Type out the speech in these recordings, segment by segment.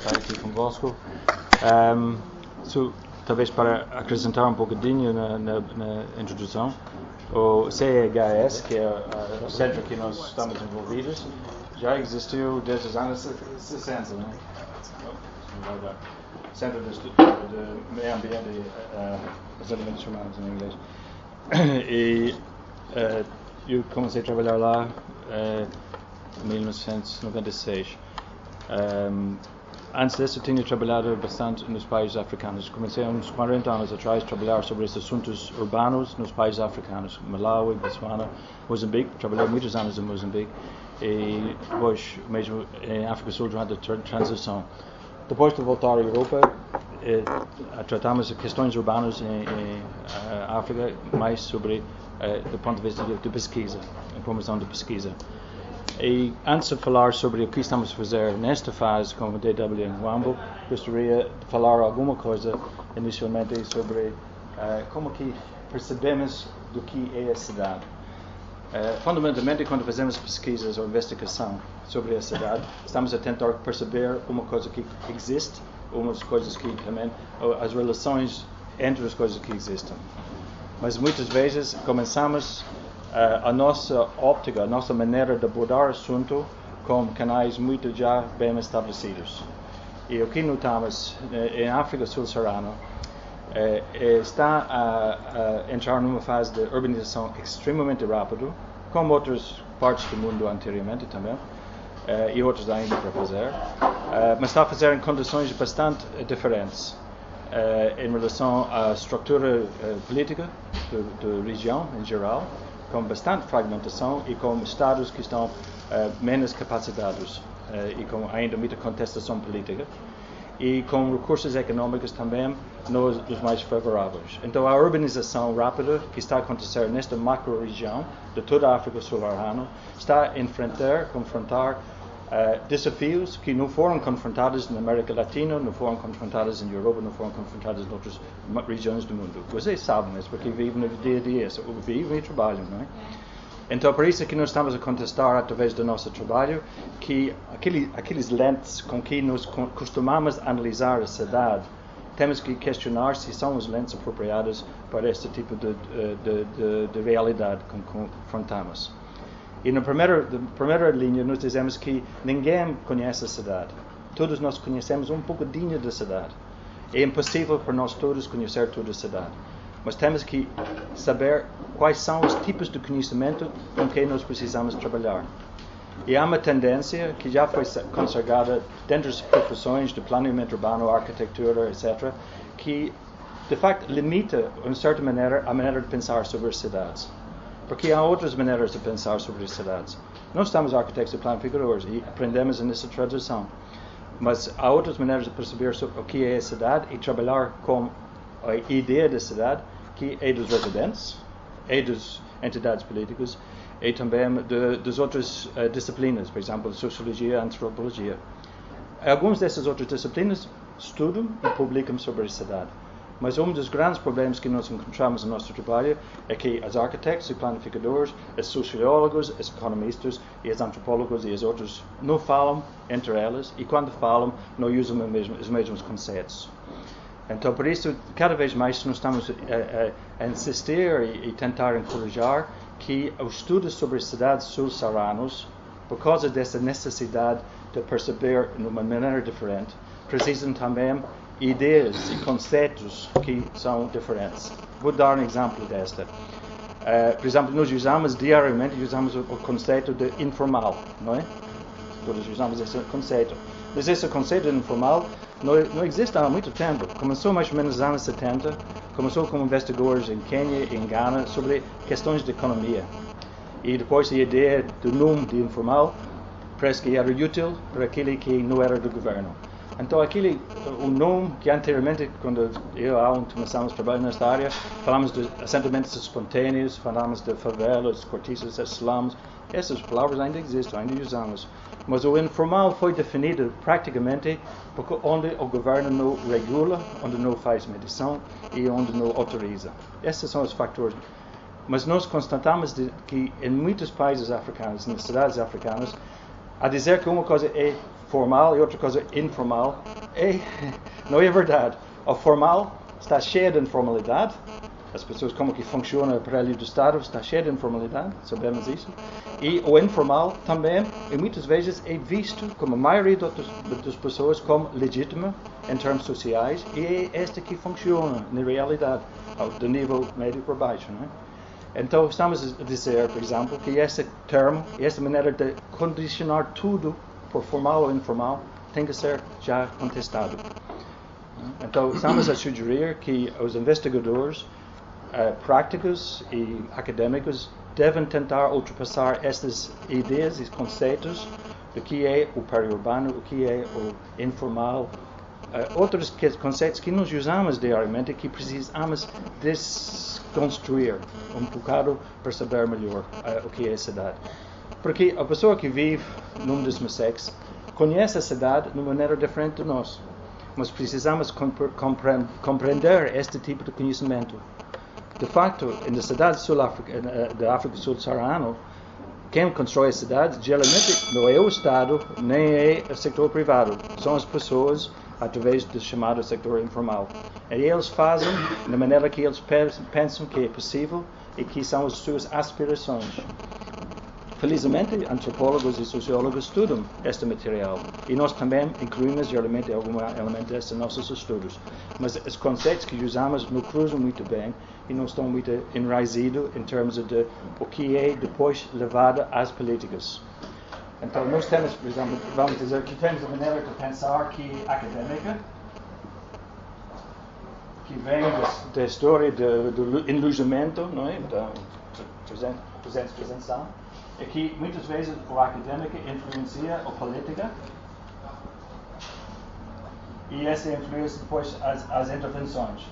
estar aqui convosco. Talvez para acrescentar um pouquinho na introdução, o CEHS, que é o centro que nós estamos envolvidos, já existiu desde os anos 60, né? Centro de Meio Ambiente, os elementos chamados em inglês. E eu comecei a trabalhar lá em 1996. Antes disso, eu tinha trabalhado bastante nos países africanos. Comecei há uns 40 anos atrás a trabalhar sobre esses assuntos urbanos nos países africanos, Malawi, Botswana, Moçambique. Trabalhei muitos anos em Moçambique e depois mesmo em África do Sul durante a transição. Depois de voltar à Europa, tratamos de questões urbanas em África, mais sobre do ponto de vista de pesquisa, informação de pesquisa. E antes de falar sobre o que estamos a fazer nesta fase com o DW em Huambo, gostaria de falar alguma coisa inicialmente sobre como que percebemos do que é a cidade. Fundamentalmente, quando fazemos pesquisas ou investigação sobre a cidade, estamos a tentar perceber uma coisa que existe, umas coisas que também, as relações entre as coisas que existem. Mas muitas vezes começamos a nossa óptica, a nossa maneira de abordar o assunto com canais muito já bem estabelecidos. E o que notamos em África Subsaariana está a entrar numa fase de urbanização extremamente rápida, como outras partes do mundo anteriormente também, e outras ainda para fazer, mas está a fazer em condições bastante diferentes em relação à estrutura política da região em geral, com bastante fragmentação e com estados que estão menos capacitados e com ainda muita contestação política e com recursos econômicos também dos mais favoráveis. Então a urbanização rápida que está a acontecer nesta macro-região de toda a África Subsaariana está a confrontar desafios que não foram confrontados na América Latina, não foram confrontados em Europa, não foram confrontados em outras regiões do mundo. Vocês sabem isso, porque vivem no dia a dia, vivem e trabalham, não é? Então, por isso é que nós estamos a contestar, através do nosso trabalho, que aqueles lentes com que nós costumamos analisar a cidade, temos que questionar se são as lentes apropriadas para este tipo de realidade que confrontamos. E na primeira linha nós dizemos que ninguém conhece a cidade. Todos nós conhecemos um pouquinho da cidade. É impossível para nós todos conhecer toda a cidade. Mas temos que saber quais são os tipos de conhecimento com que nós precisamos trabalhar. E há uma tendência que já foi consagrada dentro das profissões de planeamento urbano, arquitetura, etc., que de facto limita, de certa maneira, a maneira de pensar sobre as cidades. Porque há outras maneiras de pensar sobre as cidades. Nós somos arquitetos e planificadores e aprendemos nessa tradição. Mas há outras maneiras de perceber o que é a cidade e trabalhar com a ideia da cidade, que é dos residentes, é das entidades políticas e também das outras disciplinas, por exemplo, sociologia e antropologia. Algumas dessas outras disciplinas estudam e publicam sobre a cidade. Mas um dos grandes problemas que nós encontramos no nosso trabalho é que os arquitetos e planificadores, os sociólogos, os economistas e os antropólogos e os outros não falam entre elas e quando falam não usam os mesmos conceitos. Então, por isso, cada vez mais nós estamos a insistir e tentar encorajar que os estudos sobre as cidades subsaarianas, por causa dessa necessidade de perceber de uma maneira diferente, precisam também ideias e conceitos que são diferentes. Vou dar um exemplo desta. Por exemplo, nós usamos diariamente o conceito de informal, não é? Todos usamos esse conceito. Mas esse conceito de informal não existe há muito tempo. Começou mais ou menos nos anos 70, começou com investigadores em Quênia e em Ghana sobre questões de economia. E depois a ideia do nome de informal parece que era útil para aquele que não era do governo. Então o nome que anteriormente, quando eu e Alan começamos a trabalhar nesta área, falamos de assentamentos espontâneos, falamos de favelas, cortiças, slums. Essas palavras ainda existem, ainda usamos. Mas o informal foi definido praticamente porque onde o governo não regula, onde não faz medição e onde não autoriza. Esses são os fatores. Mas nós constatamos que em muitos países africanos, nas cidades africanas, a dizer que uma coisa é formal e outra coisa informal. E não é verdade. O formal está cheio de informalidade. As pessoas como que funciona o aparelho do Estado está cheio de informalidade, sabemos isso. E o informal também, e muitas vezes é visto, como a maioria das pessoas, como legítimo em termos sociais, e é este que funciona na realidade, do nível médio para baixo. Não é? Então estamos a dizer, por exemplo, que este termo, esta maneira de condicionar tudo por formal ou informal, tem que ser já contestado. Então estamos a sugerir que os investigadores práticos e académicos devem tentar ultrapassar estas ideias e conceitos do que é o periurbano, o que é o informal, outros conceitos que nós usamos diariamente e que precisamos desconstruir um bocado para saber melhor o que é a cidade. Porque a pessoa que vive num dos sexo conhece a cidade de uma maneira diferente de nós, mas precisamos compreender este tipo de conhecimento. De facto, na cidade da África Subsaariana, quem constrói a cidade geralmente não é o Estado, nem é o setor privado. São as pessoas através do chamado setor informal. E eles fazem da maneira que eles pensam que é possível e que são as suas aspirações. Felizmente, antropólogos e sociólogos estudam este material e nós também incluímos geralmente algum elemento destes nossos estudos. Mas os conceitos que usamos não cruzam muito bem e não estão muito enraizados em termos de o que é depois levado às políticas. Então, nós temos, por exemplo, vamos dizer que temos a maneira de pensar que académica, que vem da história do enlojamento, não é? Da presença. É que muitas vezes o académico influencia a política e essa influencia depois as intervenções.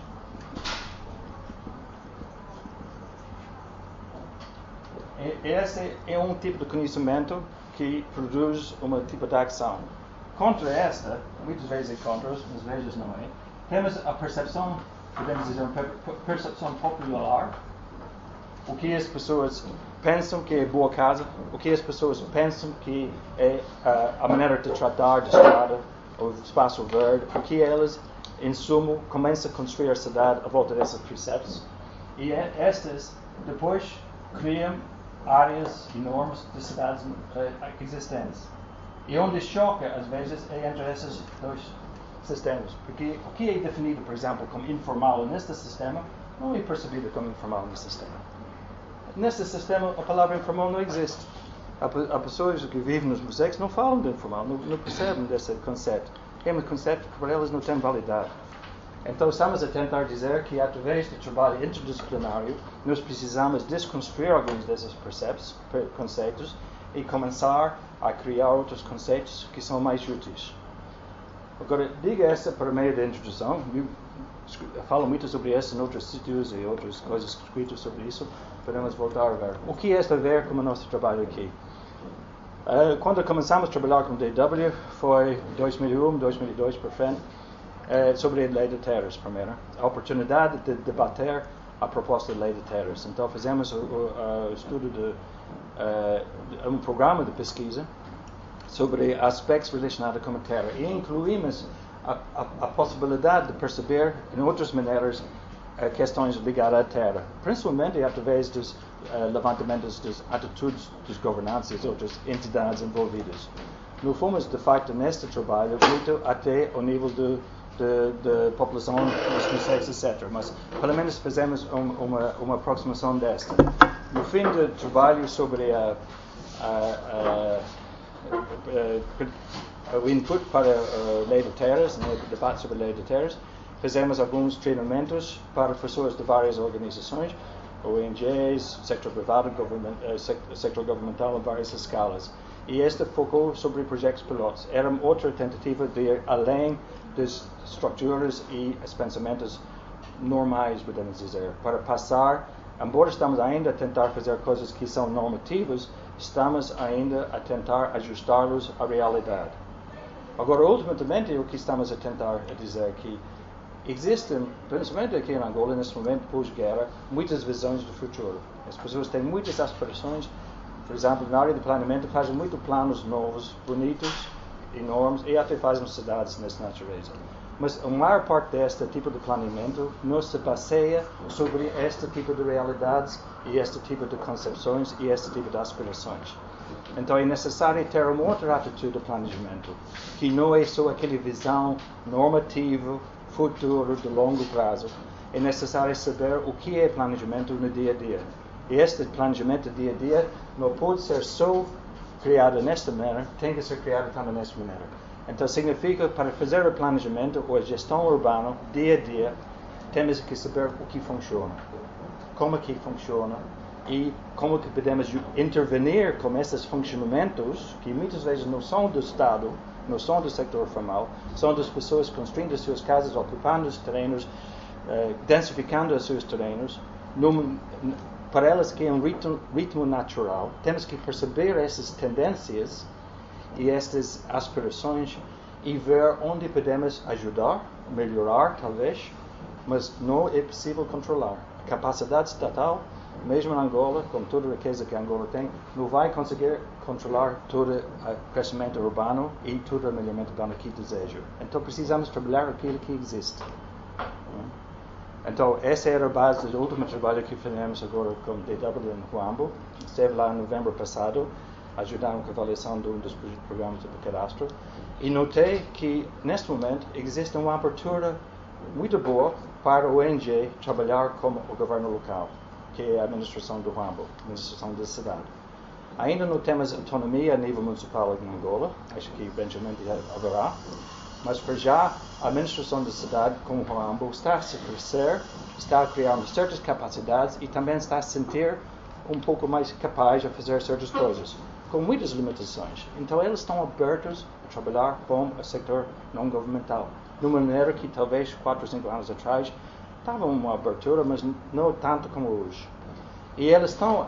Esse é um tipo de conhecimento que produz um tipo de ação. Contra esta, muitas vezes é contra, às vezes não é, temos a percepção, podemos dizer, percepção popular, o que as pessoas pensam que é boa casa, o que as pessoas pensam que é a maneira de tratar de estrada, o espaço verde, o que elas, em sumo, começam a construir a cidade à volta desses preceitos. E estas, depois, criam áreas enormes de cidades existentes. E onde choca, às vezes, é entre esses dois sistemas. Porque o que é definido, por exemplo, como informal neste sistema, não é percebido como informal neste sistema. Neste sistema, a palavra informal não existe. Há pessoas que vivem nos museus que não falam de informal, não percebem desse conceito. É um conceito que para elas não tem validade. Então, estamos a tentar dizer que, através do trabalho interdisciplinário, nós precisamos desconstruir alguns desses conceitos e começar a criar outros conceitos que são mais úteis. Agora, diga essa para meio da introdução. Eu falo muito sobre isso em outros sítios e outras coisas escritas sobre isso. Podemos voltar a ver. O que é a ver com o nosso trabalho aqui? Quando começamos a trabalhar com DW, foi 2001, 2002 para frente, sobre a lei de terras, primeiro. A oportunidade de debater a proposta de lei de terras. Então, fizemos o estudo de um programa de pesquisa sobre aspectos relacionados com a terra e incluímos a possibilidade de perceber, em outras maneiras, questões ligadas à terra, principalmente através dos levantamentos das atitudes dos governantes e das outras entidades envolvidas. Não fomos, de facto, neste trabalho muito até o nível de população, dos conceitos, etc. Mas, pelo menos, fizemos uma aproximação desta. No fim do trabalho sobre o input para a lei de terras, o debate sobre a lei de terras, fizemos alguns treinamentos para pessoas de várias organizações, ONGs, sector privado, sector governamental em várias escalas. E esta focou sobre projetos pilotos. Era outra tentativa de ir além das estruturas e os pensamentos normais, podemos dizer, para passar, embora estamos ainda a tentar fazer coisas que são normativas, estamos ainda a tentar ajustá-los à realidade. Agora, ultimamente, o que estamos a tentar dizer que existem, principalmente aqui em Angola, neste momento pós-guerra, muitas visões do futuro. As pessoas têm muitas aspirações, por exemplo, na área de planeamento, fazem muitos planos novos, bonitos, enormes e até fazem cidades nessa natureza. Mas a maior parte deste tipo de planeamento não se baseia sobre este tipo de realidades e este tipo de concepções e este tipo de aspirações. Então é necessário ter uma outra atitude de planejamento, que não é só aquela visão normativa, futuro, de longo prazo. É necessário saber o que é planejamento no dia a dia. E este planejamento do dia a dia não pode ser só criado nesta maneira, tem que ser criado também nesta maneira. Então significa, para fazer o planejamento ou a gestão urbana, dia a dia, temos que saber o que funciona, como que funciona e como que podemos intervenir com esses funcionamentos que muitas vezes não são do Estado, não são do setor formal, são das pessoas construindo as suas casas, ocupando os terrenos, densificando os seus terrenos, para elas que é um ritmo natural. Temos que perceber essas tendências e estas aspirações e ver onde podemos ajudar, melhorar talvez, mas não é possível controlar. A capacidade estatal, mesmo em Angola, com toda a riqueza que Angola tem, não vai conseguir controlar todo o crescimento urbano e todo o melhoramento urbano que deseja. Então precisamos trabalhar aquilo que existe. Então essa era a base do último trabalho que fizemos agora com o DW em Huambo. Esteve lá em novembro passado, ajudaram com a avaliação de um dos programas do cadastro, e notei que neste momento existe uma abertura muito boa para o ONG trabalhar como o governo local, que é a administração do Huambo, a administração da cidade. Ainda não temos autonomia a nível municipal em Angola, acho que eventualmente haverá, mas para já a administração da cidade com o Huambo está a se crescer, está a criar certas capacidades e também está a se sentir um pouco mais capaz de fazer certas coisas, com muitas limitações. Então eles estão abertos a trabalhar com o setor não governamental, de uma maneira que talvez 4 ou 5 anos atrás estava uma abertura, mas não tanto como hoje. E eles estão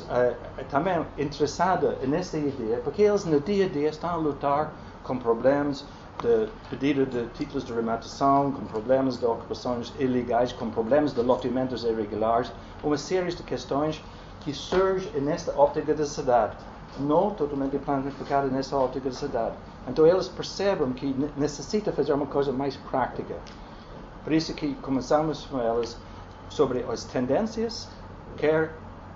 também interessados nessa ideia, porque eles no dia a dia estão a lutar com problemas de pedido de títulos de rematação, com problemas de ocupações ilegais, com problemas de loteamentos irregulares, uma série de questões que surgem nesta óptica da cidade, não totalmente planificada nessa óptica da cidade. Então eles percebem que necessita fazer uma coisa mais prática. Por isso que começamos com elas sobre as tendências, quer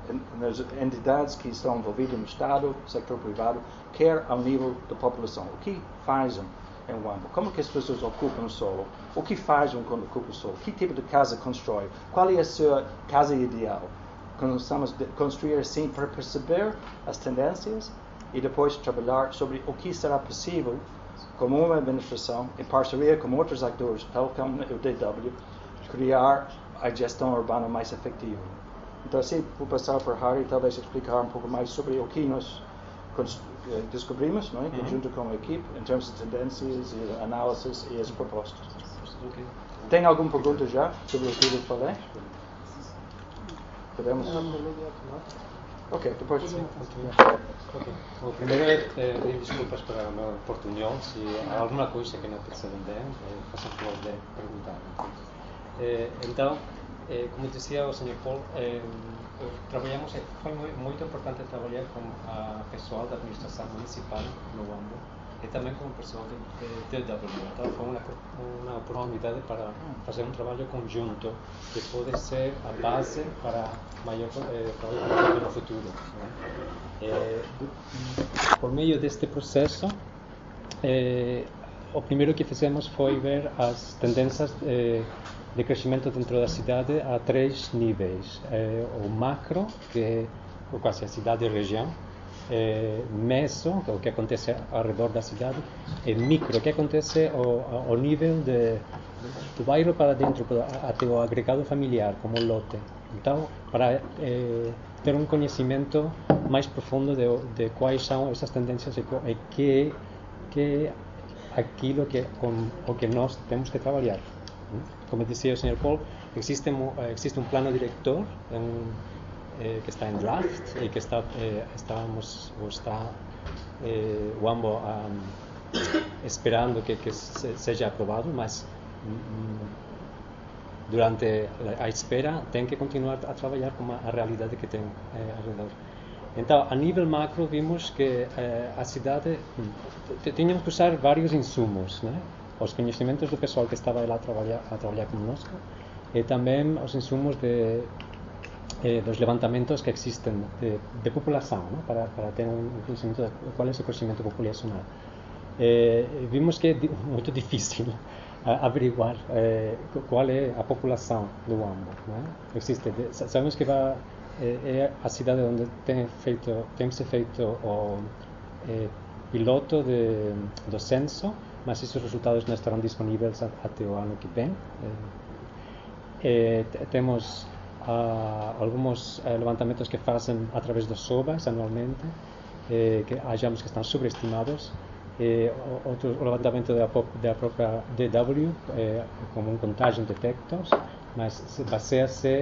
nas entidades que estão envolvidas no Estado, setor privado, quer ao nível da população. O que fazem em Huambo? Como que as pessoas ocupam o solo? O que fazem quando ocupam o solo? Que tipo de casa constrói? Qual é a sua casa ideal? Começamos a construir assim para perceber as tendências e depois trabalhar sobre o que será possível como uma administração, em parceria com outros atores, tal como o DW, criar a gestão urbana mais efetiva. Então, assim, vou passar para Harry, talvez explicar um pouco mais sobre o que nós descobrimos, não é? Junto com a equipe, em termos de tendências e análises e as propostas. Okay. Tem alguma pergunta já sobre o que eu falei? Podemos? Ok, depois. Okay. O primeiro pedir desculpas para o meu portunhol, se há alguma coisa que não percebem bem, façam favor de perguntar. Então, como dizia o Sr. Paul, trabalhamos, foi muito importante trabalhar com a pessoal da administração municipal no Huambo e também com o pessoal de DW. Então foi uma oportunidade para fazer um trabalho conjunto que pode ser a base para maior trabalho no futuro. Por meio deste processo, o primeiro que fizemos foi ver as tendências de crescimento dentro da cidade a 3 níveis. O macro, que é quase a cidade e região, meso, que é o que acontece ao redor da cidade, e micro, que acontece ao nível do bairro para dentro, até o agregado familiar, como o lote. Então, para ter um conhecimento mais profundo de quais são essas tendências e que é aquilo com o que nós temos que trabalhar. Como dizia o Sr. Paul, existe um plano diretor que está em draft e que está Huambo esperando que seja aprovado, mas durante a espera tem que continuar a trabalhar com a realidade que tem ao redor. Então, a nível macro, vimos que a cidade tínhamos que usar vários insumos, né? Os conhecimentos do pessoal que estava lá a trabalhar conosco e também os insumos dos levantamentos que existem de população, né? para ter conhecimento de qual é o crescimento populacional. Vimos que é muito difícil averiguar qual é a população do Huambo, né? Sabemos que é a cidade onde tem se feito o piloto do censo, mas esses resultados não estarão disponíveis até o ano que vem. Temos alguns levantamentos que fazem através dos SOBAs anualmente, que achamos que estão sobreestimados. O levantamento da própria DW como contagem de efectos, mas baseia-se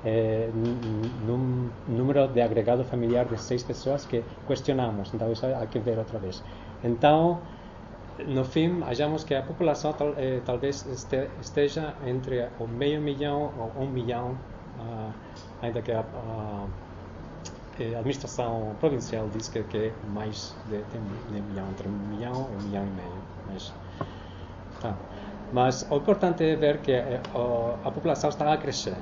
num número de agregado familiar de 6 pessoas que questionamos, então isso há que ver outra vez. Então, no fim, achamos que a população talvez esteja entre o meio milhão ou 1 milhão, ainda que a administração provincial diz que é mais de 1 milhão, entre 1 milhão e 1 milhão e meio. Mas o importante é ver que a população está a crescer.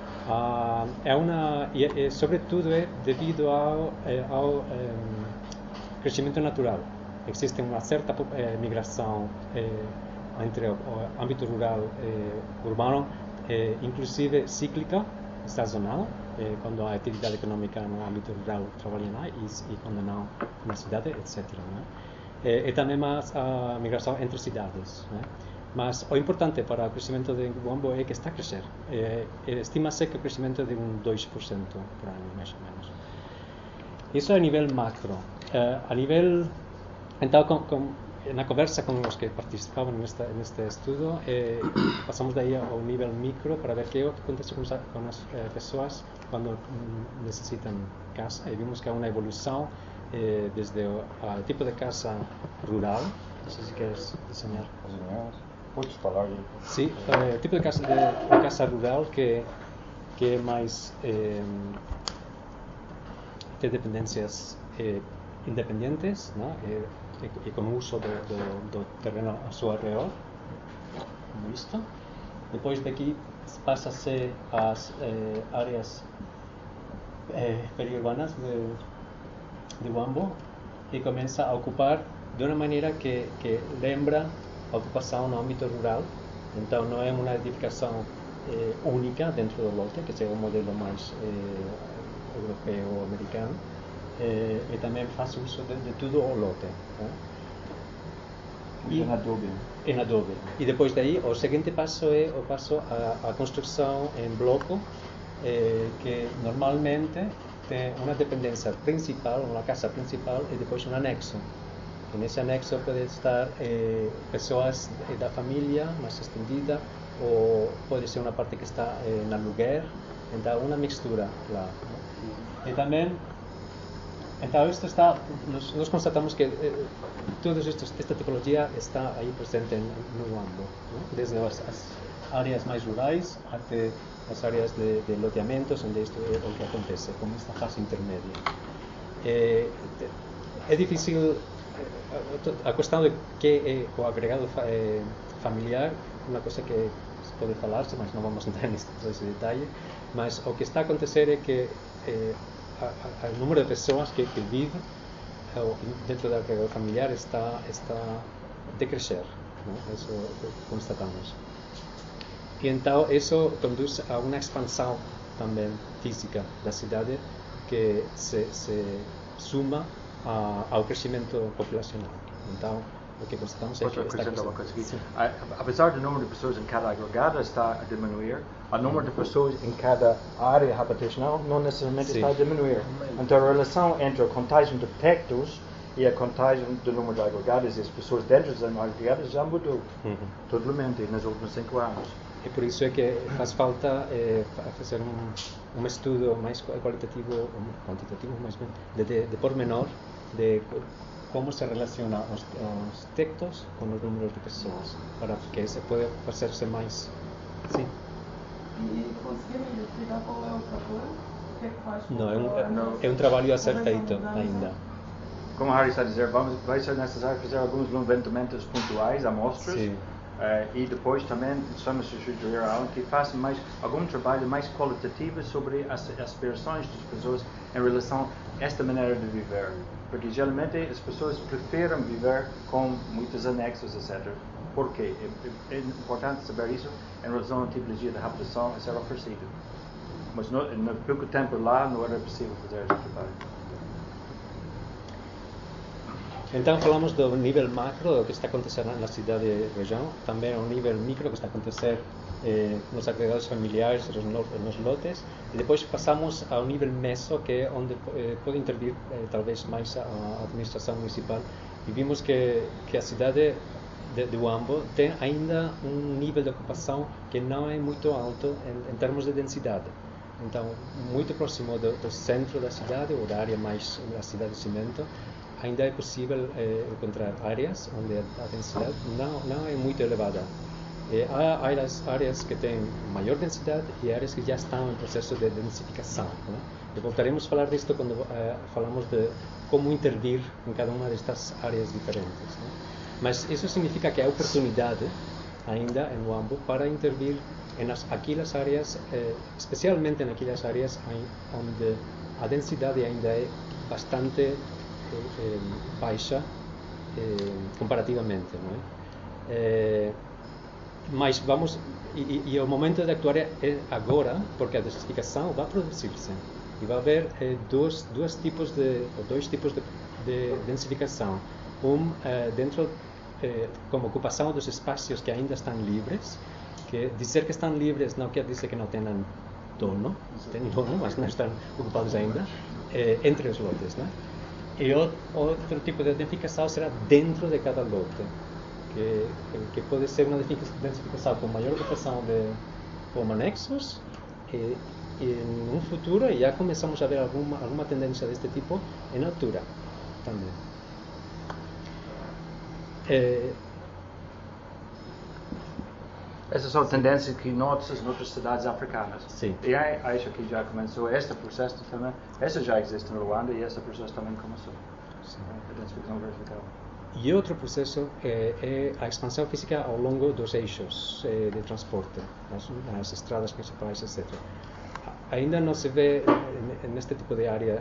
Sobretudo devido ao crescimento natural. Existe uma certa migração entre o âmbito rural e urbano, inclusive cíclica, sazonal, quando há atividade econômica no âmbito rural trabalha lá e quando não na cidade, etc. Né? E também a migração entre cidades. Né? Mas o importante para o crescimento de Huambo é que está a crescer. Estima-se que o crescimento é de 2% por ano, mais ou menos. Isso é a nível macro. A nível... Então, na conversa com os que participavam neste estudo, passamos daí ao nível micro para ver o que acontece com as pessoas quando necessitam casa. E vimos que há uma evolução desde o tipo de casa rural. Não sei se queres desenhar. Podes falar aí. Sim, o tipo de casa rural que é mais tem dependências independentes, não? E com o uso do terreno a seu redor, como isto. Depois daqui passa-se às áreas periurbanas de Huambo e começa a ocupar de uma maneira que lembra a ocupação no âmbito rural. Então não é uma edificação única dentro do lote, que é o modelo mais europeu ou americano. E também faz uso de tudo o lote. Né? Em adobe. E depois daí, o seguinte passo é a construção em bloco, que normalmente tem uma dependência principal, uma casa principal e depois um anexo. E nesse anexo pode estar pessoas da família mais estendida, ou pode ser uma parte que está em aluguer, então uma mistura lá. E também, então isto está, nós constatamos que esta tipologia está aí presente no Huambo, né? Desde as áreas mais rurais até as áreas de loteamentos, onde isto é o que acontece, como esta fase intermédia. É difícil, a questão de que é o agregado familiar, uma coisa que se pode falar-se, mas não vamos entrar nesse detalhe, mas o que está a acontecer é que o número de pessoas que vivem dentro do agregado familiar está a decrescer, né? Isso constatamos. E então isso conduz a uma expansão também física da cidade que se suma ao crescimento populacional. Então, o que constatamos é que está crescendo. Apesar do número de pessoas em cada agregado está a diminuir, o número de pessoas em cada área habitacional não necessariamente está a diminuir. Então, a relação entre a contagem de efeitos e a contagem do número de agregados e as pessoas dentro dos agregados já mudou totalmente nos últimos 5 anos. E por isso é que faz falta fazer um estudo mais qualitativo, quantitativo mais bem, de pormenor, de como se relacionam os textos com os números de pessoas, para que se pueda fazer-se mais. Sim. E conseguiram identificar qual é o fator que é que faz? Não, é um trabalho a ser feito ainda. Como a Harry está a dizer, vai ser necessário fazer alguns levantamentos pontuais, amostras, e depois também estamos a sugerir a Alan que faça algum trabalho mais qualitativo sobre as aspirações das pessoas em relação a esta maneira de viver. Porque geralmente as pessoas preferem viver com muitos anexos, etc. Por quê? É importante saber isso em relação à tipologia de habitação a ser oferecida. Mas no pouco tempo lá não era possível fazer esse trabalho. Então falamos do nível macro, do que está acontecendo na cidade-região, também ao nível micro, que está acontecendo nos agregados familiares, nos lotes, e depois passamos ao nível meso, que é onde pode intervir talvez mais a administração municipal, e vimos que a cidade de Huambo tem ainda um nível de ocupação que não é muito alto em termos de densidade. Então, muito próximo do centro da cidade, ou da área mais da cidade de cimento, ainda é possível encontrar áreas onde a densidade não é muito elevada. Há áreas que têm maior densidade e áreas que já estão em processo de densificação. Né? E voltaremos a falar disto quando falamos de como intervir em cada uma destas áreas diferentes. Né? Mas isso significa que há oportunidade ainda em Huambo para intervir em aquelas áreas, especialmente naquelas áreas onde a densidade ainda é bastante baixa comparativamente, não é? Mas vamos, e o momento de actuar é agora, porque a densificação vai produzir-se e vai haver dois tipos de densificação. Dentro como ocupação dos espaços que ainda estão livres, que dizer que estão livres não quer dizer que não tenham dono, têm dono, mas não estão ocupados ainda, entre os lotes, né? E outro tipo de densificação será dentro de cada lote, que pode ser uma densificação com maior ocupação como anexos, e no futuro já começamos a ver alguma tendência deste tipo em altura também. Essas são tendências que notas noutras cidades africanas. Sim. E acho que já começou este processo também. Essa já existe no Ruanda e esse processo também começou. Sim. A densificação vertical. E outro processo é a expansão física ao longo dos eixos de transporte, nas estradas principais, etc. Ainda não se vê neste tipo de área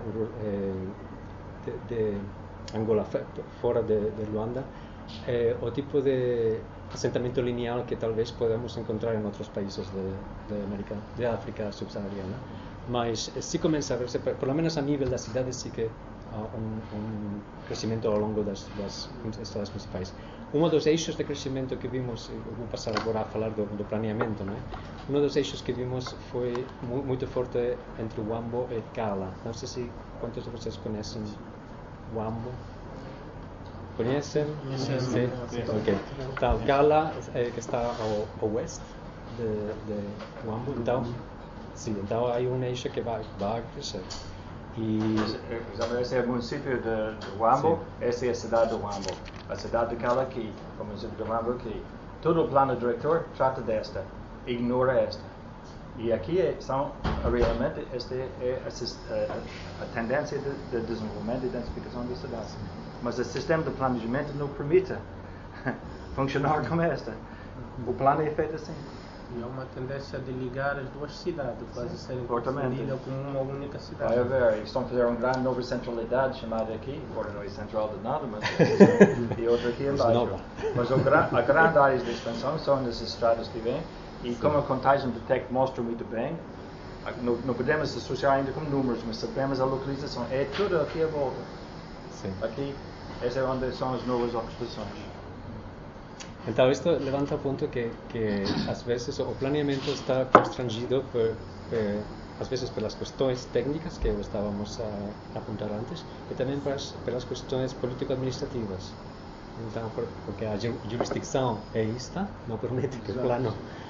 de Angola, fora de Luanda, o tipo de assentamento lineal que talvez podemos encontrar em outros países de África subsaariana. Mas se começa a verse, por lo menos a nível da cidade, sí que há um crescimento ao longo das estradas principais. Um dos eixos de crescimento que vimos, vou passar agora a falar do planeamento, não é? Um dos eixos que vimos foi muito forte entre Huambo e Cala. Não sei se quantos de vocês conhecem Huambo. Conhecem? Sim. Ok. Então, Cala, que está ao oeste de Huambo, então há um eixo que vai crescer. Esse é o município de Huambo, essa é a cidade de Huambo. A cidade de Cala aqui, o município de Huambo aqui. Todo o plano diretor trata desta, ignora esta. E aqui realmente esta é a tendência de desenvolvimento e densificação da cidade. Mas o sistema de planejamento não permite funcionar como esta. O plano é feito assim. E há uma tendência de ligar as duas cidades, quase serem confundidas como uma única cidade. Vai haver, estão a fazer uma grande nova centralidade chamada aqui, agora não é central de nada, mas e outra aqui embaixo. Mas a grande área de expansão são nas estradas que vêm, e como a contagem de TEC mostra muito bem, não podemos associar ainda com números, mas sabemos a localização, é tudo aqui à volta. Sim. Aqui, essa é onde são as novas ocupações. Então, isto levanta o ponto que às vezes o planeamento está constrangido às vezes pelas questões técnicas que estávamos a apontar antes, e também pelas questões político-administrativas. Então, porque a jurisdição é esta, não permite que o plano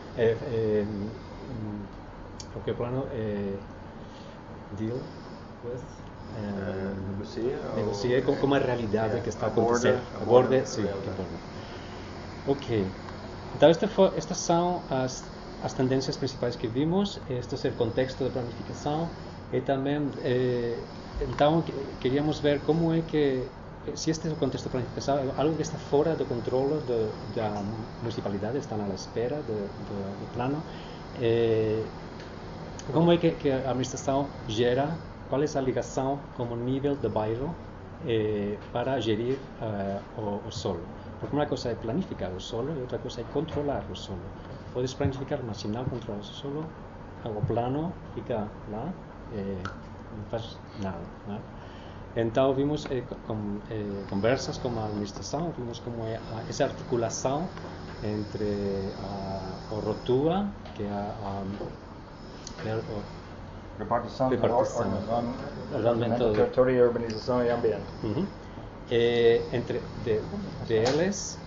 deal with negocie com a realidade que está a acontecer. Aborde, sim. Ok. Então, estas são as tendências principais que vimos. Este é o contexto de planificação. E também, então, queríamos ver como é que, se este é o contexto de planificação, é algo que está fora do controle da municipalidade, estão à espera do plano, como é que a administração gera, qual é a ligação como nível de bairro para gerir o solo. Porque uma coisa é planificar o solo e outra coisa é controlar o solo. Podes planificar, mas se não controlas o solo, o plano fica lá e não faz nada. Né? Então vimos conversas com a administração, vimos como é essa articulação entre a ROTUA, que é a repartição do território, urbanização e ambiente. Entre deles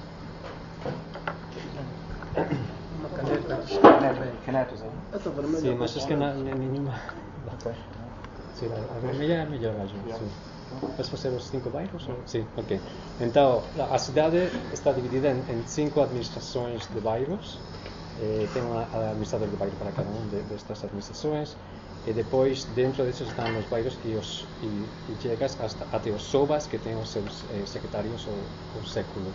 Uma caneta. Canetas, sim, mas acho que não é nenhuma. Sim, a vermelha é melhor, acho. Vais fazer os 5 bairros? Sim, ok. Então, a cidade está dividida em 5 administrações de bairros. Tem um administrador de bairro para cada uma destas administrações. E depois, dentro desses estão os bairros e chegas até os SOBAs, que têm os seus secretários ou séculos.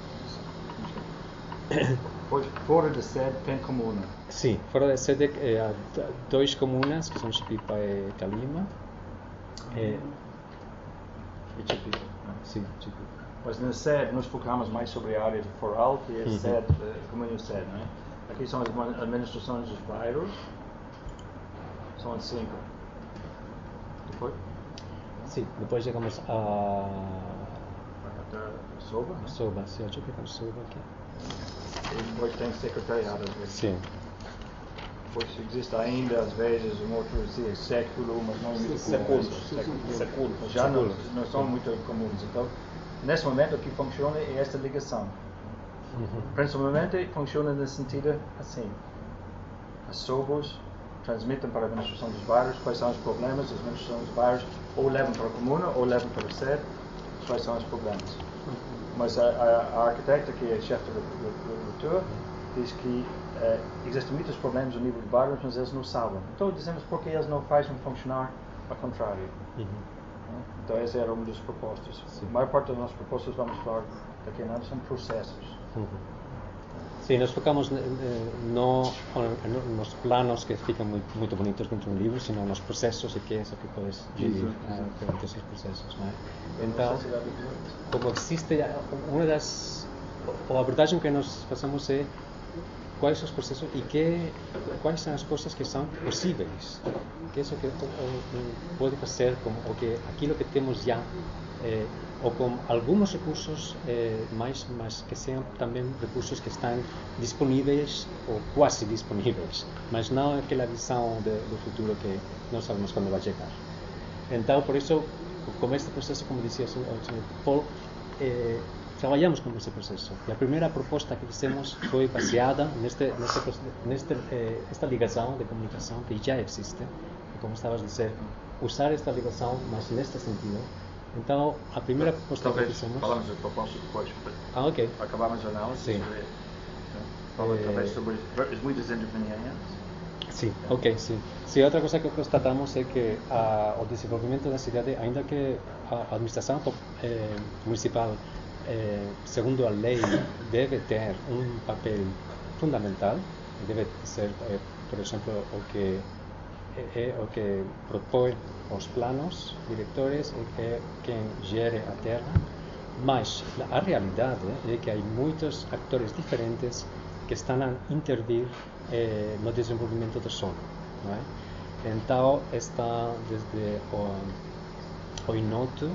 Né? Fora da sede tem comuna? Sim, fora da sede há 2 comunas, que são Chipipa e Calima. E Chipipa? Sim, Chipipa. Mas na sede nós focamos mais sobre a área de foral, que é a sede, comuna e sede, não é? Aqui são as administrações dos bairros. São 5. Depois? Sim, depois chegamos a Soba? Soba, sim, deixa eu pegar o Soba aqui. E depois tem secretariado. Sim. Depois existe ainda, às vezes, um outro século, mas não é muito comum. Século. Já não são muito comuns. Então, nesse momento, o que funciona é esta ligação. Principalmente, funciona no sentido assim. As SOBOs transmitem para a administração dos bairros quais são os problemas, as administrações dos bairros ou levam para a comuna ou levam para a sede quais são os problemas. Mas a arquiteta, que é chefe do tour, diz que existem muitos problemas no nível de bairros, mas eles não sabem. Então dizemos porque eles não fazem funcionar ao contrário. Então essa era uma das propostas. A maior parte das nossas propostas, vamos falar daqui a nada, são processos. Sim, nos focamos não nos planos que ficam muito bonitos dentro de um livro, sino nos processos e que é isso que podes gerir durante esses processos. Não é? Então, como existe, uma das a abordagem que nós fazemos é quais são os processos e quais são as coisas que são possíveis, que é isso que pode fazer, como o que aquilo que temos já ou com alguns recursos, mas que sejam também recursos que estão disponíveis ou quase disponíveis, mas não aquela visão do futuro que não sabemos quando vai chegar. Então, por isso, com este processo, como dizia o Sr. Paul, trabalhamos com esse processo. E a primeira proposta que fizemos foi baseada nesta ligação de comunicação que já existe, e como estavas a dizer, usar esta ligação, mas neste sentido. Então, a primeira proposta que fizemos... Falamos da proposta depois. Ok. Acabamos a análise. Sim. Falamos talvez sobre as muitas interveniências. Sim, ok, sim. Sim, outra coisa que constatamos é que o desenvolvimento da cidade, ainda que a administração municipal, segundo a lei, deve ter um papel fundamental, deve ser, por exemplo, o que propõe os planos diretores e quem gere a terra, mas a realidade é que há muitos atores diferentes que estão a intervir no desenvolvimento do solo. Não é? Então, está desde o INOTU,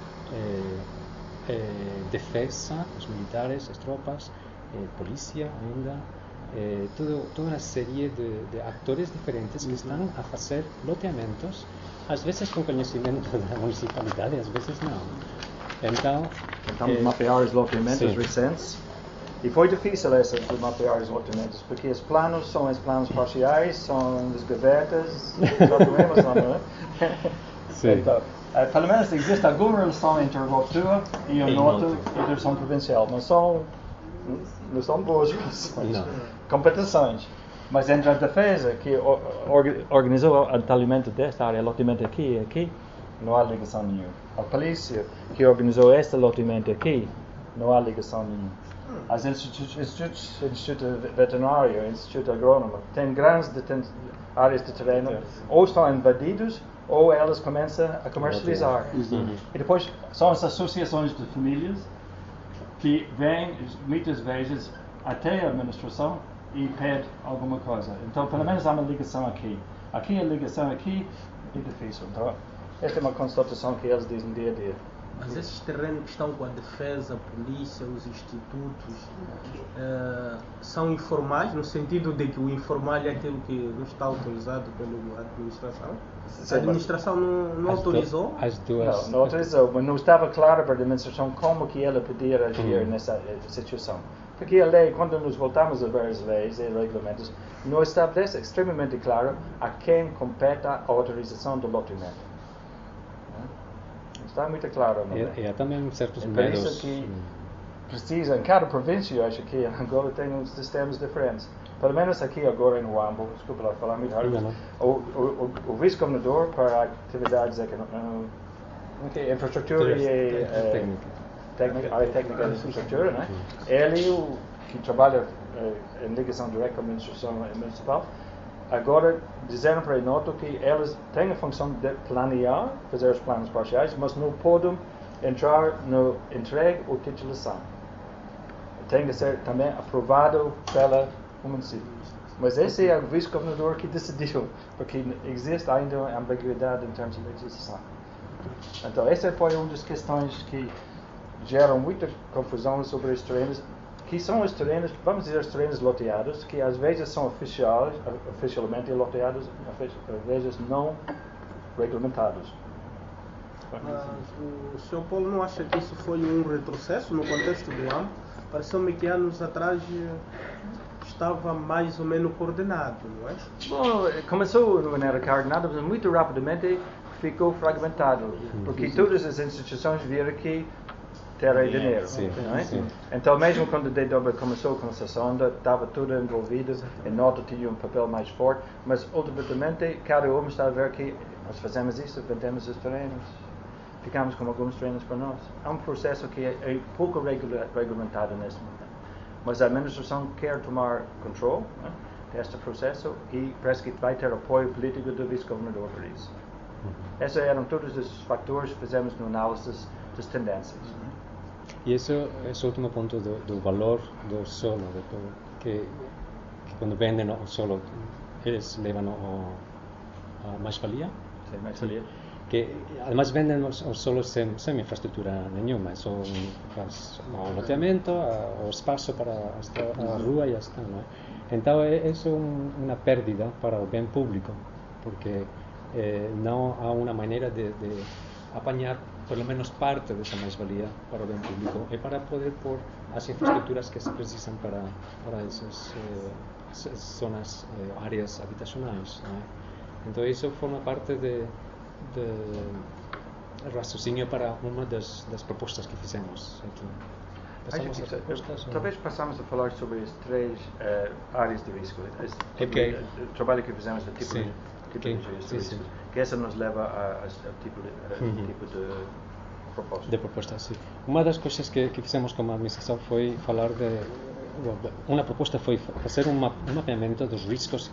defesa, os militares, as tropas, polícia ainda, toda uma série de atores diferentes que estão a fazer loteamentos, às vezes com conhecimento da municipalidade, às vezes não. Então, tentamos mapear os loteamentos recentes. E foi difícil essa de mapear os loteamentos, porque os planos são os planos parciais, são as gavetas, exatamente, não é? Sim. Então, pelo menos existe alguma relação entre a ROTUA e a NOTU e a direção provincial, não são boas relações, competições. Mas entre a defesa, que organizou o atalhamento desta área, loteamento aqui, não há ligação nenhuma. A polícia, que organizou este loteamento aqui, não há ligação nenhuma. As instituto veterinário, instituto agrónomo, têm grandes áreas de terreno, ou estão invadidos, ou elas começam a comercializar. E depois são as associações de famílias que vêm, muitas vezes, até a administração e pede alguma coisa. Então, pelo menos há uma ligação aqui. Aqui a ligação aqui é difícil. Então, esta é uma constatação que eles dizem dia a dia. Mas esses terrenos que estão com a defesa, a polícia, os institutos, são informais, no sentido de que o informal é aquilo que não está autorizado pela administração? A administração não autorizou? As duas. Não autorizou, mas não estava claro para a administração como que ela podia agir nessa situação. Porque a lei, quando nos voltamos a ver as leis e regulamentos, não estabelece extremamente claro a quem compete a autorização do loteamento. Está muito claro. E há também certos por isso medos. que precisa, em cada província, eu acho que agora tem uns sistemas diferentes. Pelo menos aqui agora em Huambo, desculpa lá falar muito rápido, o vice-governador para atividades econômicas, infraestrutura e técnica de infraestrutura, né? Ele que trabalha em ligação direta com a administração municipal, agora disseram para a Inoto que elas têm a função de planear, fazer os planos parciais, mas não podem entrar no entregue ou titulação. Tem de ser também aprovado pelo município. Mas esse é o vice-governador que decidiu, porque existe ainda ambiguidade em termos de legislação. Então, essa foi uma das questões que geram muita confusão sobre os terrenos, que são os terrenos, vamos dizer, os terrenos loteados, que às vezes são oficialmente loteados, às vezes não regulamentados. Mas o Sr. Paulo não acha que isso foi um retrocesso no contexto do AMP? Pareceu-me que anos atrás estava mais ou menos coordenado, não é? Bom, começou de maneira coordenada, mas muito rapidamente ficou fragmentado, porque todas as instituições viram que terra e dinheiro. Não é? Sim. Então, mesmo quando a DW começou com essa sonda, estava tudo envolvido, a nota tinha um papel mais forte, mas ultimamente cada um está a ver que nós fazemos isso, vendemos os terrenos, ficamos com alguns terrenos para nós. É um processo que é pouco regulamentado neste momento. Mas a administração quer tomar controle deste processo e parece que vai ter apoio político do vice-governador por isso. Esses eram todos os fatores que fizemos no análise das tendências. E esse último ponto do valor do solo, que quando vendem o solo, eles levam a mais-valia? Sim, mais-valia. Que además vendem o solo sem infraestrutura nenhuma, só faz o loteamento, o espaço para a rua e já está, não é? Então isso é uma pérdida para o bem público, porque não há uma maneira de apanhar pelo menos parte dessa mais-valia para o bem público e para poder pôr as infraestruturas que se precisam para essas zonas, áreas habitacionais, não é? Então isso forma parte de raciocínio para uma das propostas que fizemos aqui. Talvez passamos a falar sobre as três áreas de risco. O trabalho que fizemos de tipologias de risco. Que essa nos leva a tipo de proposta. De proposta, sim. Uma das coisas que fizemos como administração foi falar uma proposta foi fazer um mapeamento dos riscos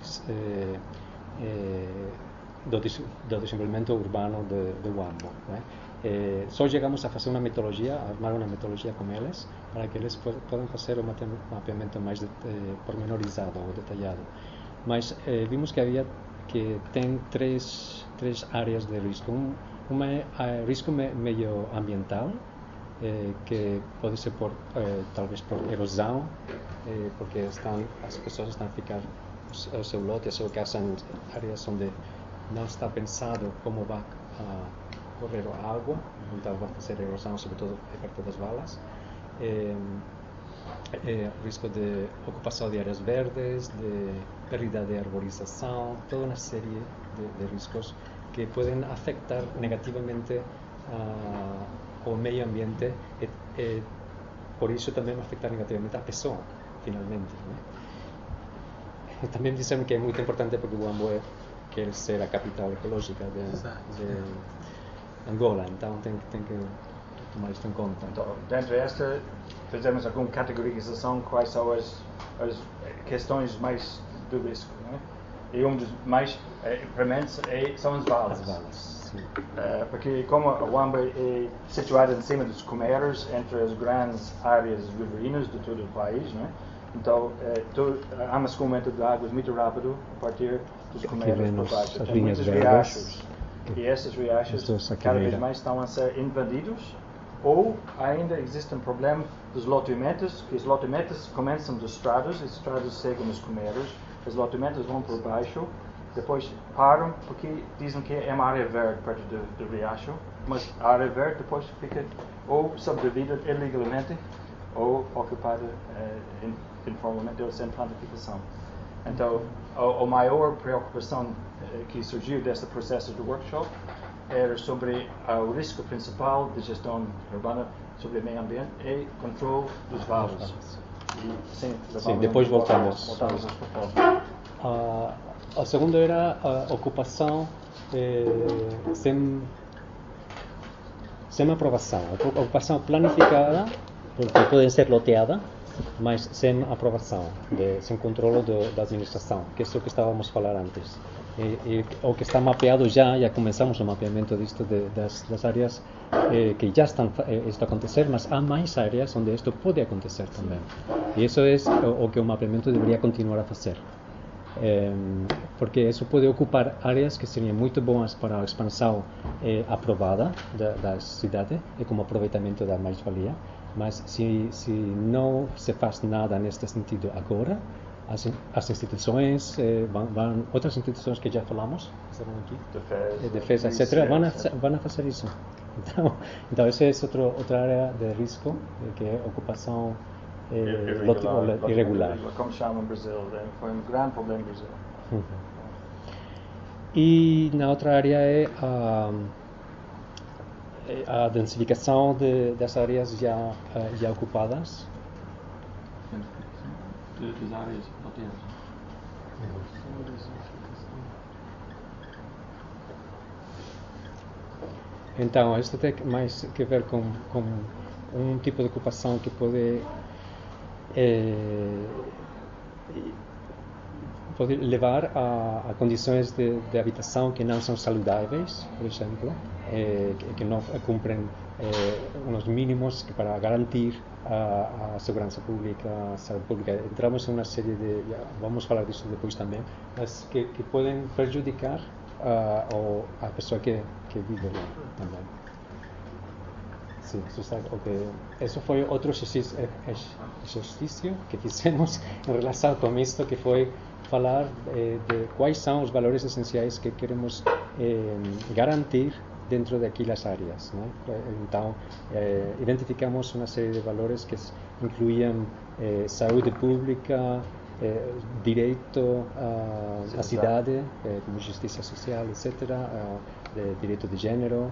do desenvolvimento urbano de Huambo, né? Só chegamos a fazer uma metodologia, a armar uma metodologia com eles, para que eles possam fazer um mapeamento mais pormenorizado ou detalhado. Mas vimos que tem três áreas de risco. Uma é risco meio ambiental, que pode ser talvez por erosão, porque as pessoas estão a ficar ao seu lote, a sua casa em áreas onde não está pensado como vai correr a água, então vai fazer erosão, sobretudo perto das valas. Risco de ocupação de áreas verdes, de perda de arborização, toda uma série de riscos que podem afetar negativamente o meio ambiente e por isso também afetar negativamente a pessoa, finalmente, né? Também disseram que é muito importante porque o Huambo quer ser a capital ecológica de Angola, então tem que tomar isto em conta. Então, dentro desta, fizemos alguma categorização quais são as questões mais do risco, não é? E um dos mais prementes são as valas. As valas, sim. Porque como a Huamba é situada em cima dos comércios, entre as grandes áreas ribeirinhas de todo o país, não é? Então, há um escoamento de águas muito rápido a partir dos comércios por baixo. Tem muitos riachos. E esses riachos cada vez mais estão a ser invadidos, ou ainda existe um problema dos loteamentos, que os loteamentos começam dos estradas, as estradas seguem os comércios, os loteamentos vão por baixo, depois param porque dizem que é uma área verde perto do riacho, mas a área verde depois fica ou subdividida ilegalmente ou ocupada informalmente ou sem planificação. Então, a maior preocupação que surgiu deste processo do workshop era sobre o risco principal de gestão urbana sobre o meio ambiente e controle dos valos. Sim, depois voltamos às propostas. A segunda era a ocupação sem aprovação. A ocupação planificada, porque pode ser loteada, mas sem aprovação, sem controle da administração, que é isso que estávamos a falar antes. O que está mapeado já começamos o mapeamento disto das áreas que já estão isto a acontecer, mas há mais áreas onde isto pode acontecer também. E isso é o que o mapeamento deveria continuar a fazer. Porque isso pode ocupar áreas que seriam muito boas para a expansão aprovada da cidade e como aproveitamento da mais-valia, mas se não se faz nada neste sentido agora, as instituições, outras instituições que já falamos, estavam aqui, defesa, etc., vão a fazer isso. Então essa é outra área de risco, que é ocupação irregular. Como chamam no Brasil, foi um grande problema no Brasil. E na outra área é a densificação das áreas já ocupadas. Das áreas loteiras. Então, isto tem mais que ver com um tipo de ocupação que pode levar a condições de habitação que não são saudáveis, por exemplo, que não cumprem uns mínimos para garantir a segurança pública, a saúde pública. Entramos em uma série vamos falar disso depois também, mas que podem prejudicar a pessoa que vive lá também. Sim, isso foi outro exercício que fizemos em relação com isto, que foi falar de quais são os valores essenciais que queremos garantir dentro daquelas áreas, né? Então, identificamos uma série de valores que incluíam saúde pública, direito à cidade, como justiça social, etc., direito de gênero,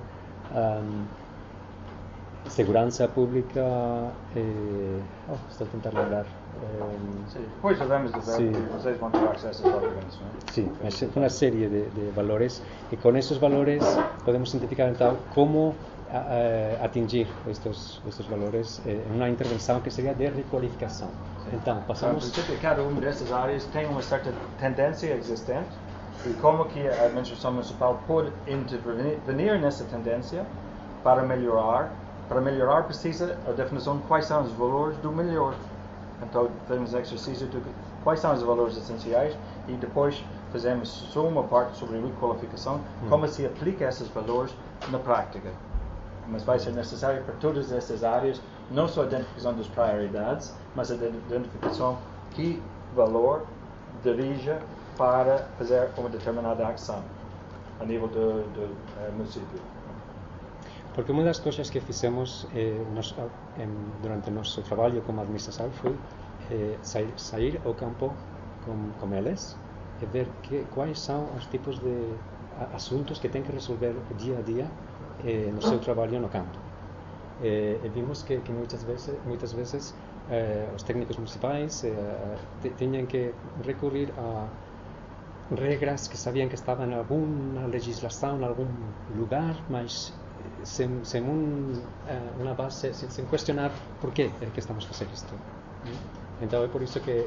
segurança pública, estou a tentar lembrar. Sim, depois sabemos de ver que vocês vão ter acesso aos documentos, não é? Sim, mas é uma série de valores e com esses valores podemos identificar então como atingir estes valores em uma intervenção que seria de requalificação. Então, passamos... Cada uma dessas áreas tem uma certa tendência existente e como que a administração municipal pode intervenir nessa tendência para melhorar. Para melhorar precisa a definição de quais são os valores do melhor. Então fazemos exercício de quais são os valores essenciais e depois fazemos só uma parte sobre requalificação, como se aplica esses valores na prática. Mas vai ser necessário para todas essas áreas, não só a identificação das prioridades, mas a identificação que valor dirige para fazer uma determinada ação a nível do município. Porque uma das coisas que fizemos durante o nosso trabalho como administração foi sair ao campo com eles e ver quais são os tipos de assuntos que têm que resolver dia a dia no seu trabalho no campo. E vimos que muitas vezes os técnicos municipais tinham que recorrer a regras que sabiam que estavam em alguma legislação, em algum lugar, mas sem uma base, sem questionar por que estamos fazendo isto. Então é por isso que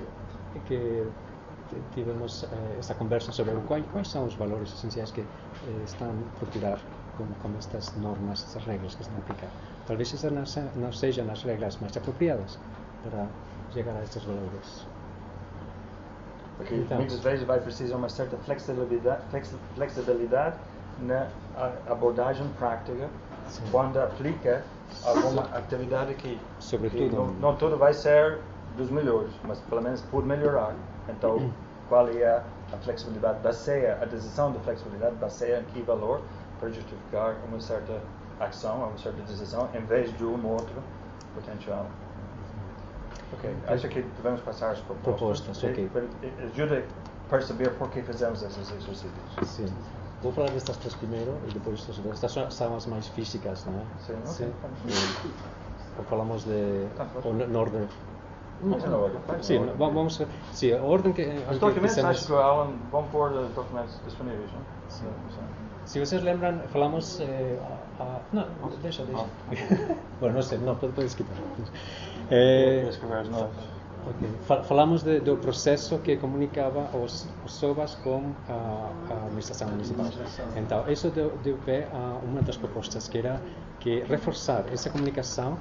tivemos esta conversa sobre quais são os valores essenciais que estão a procurar com estas normas, estas regras que estão a aplicar. Talvez essas não sejam as regras mais apropriadas para chegar a estes valores. Porque Então, muitas vezes vai precisar uma certa flexibilidade na abordagem prática, sim, quando aplica alguma atividade que sobretudo, não tudo vai ser dos melhores, mas pelo menos pode melhorar. Então, qual é a flexibilidade? Baseia a decisão de flexibilidade, baseia em que valor para justificar uma certa ação, uma certa decisão, em vez de um outro potencial. Ok, acho que devemos passar as propostas. ok. Ajuda a perceber por que fazemos esses exercícios. sim. Vou falar destas três primeiro e depois estas são as mais físicas, não é? Sim, ok. Ou falamos de na ordem. Mas na ordem. Sim, vamos ver. Sim, a ordem que Os documentos, acho que Alan, vão pôr os documentos disponíveis, não? Sim. Se vocês lembram, falamos... não, deixa. Bueno, não sei, não, podes quitar. Escrever as notas. Okay. Falamos do processo que comunicava os SOBAs com a administração municipal. Então, isso deu pé a uma das propostas, que era que reforçar essa comunicação,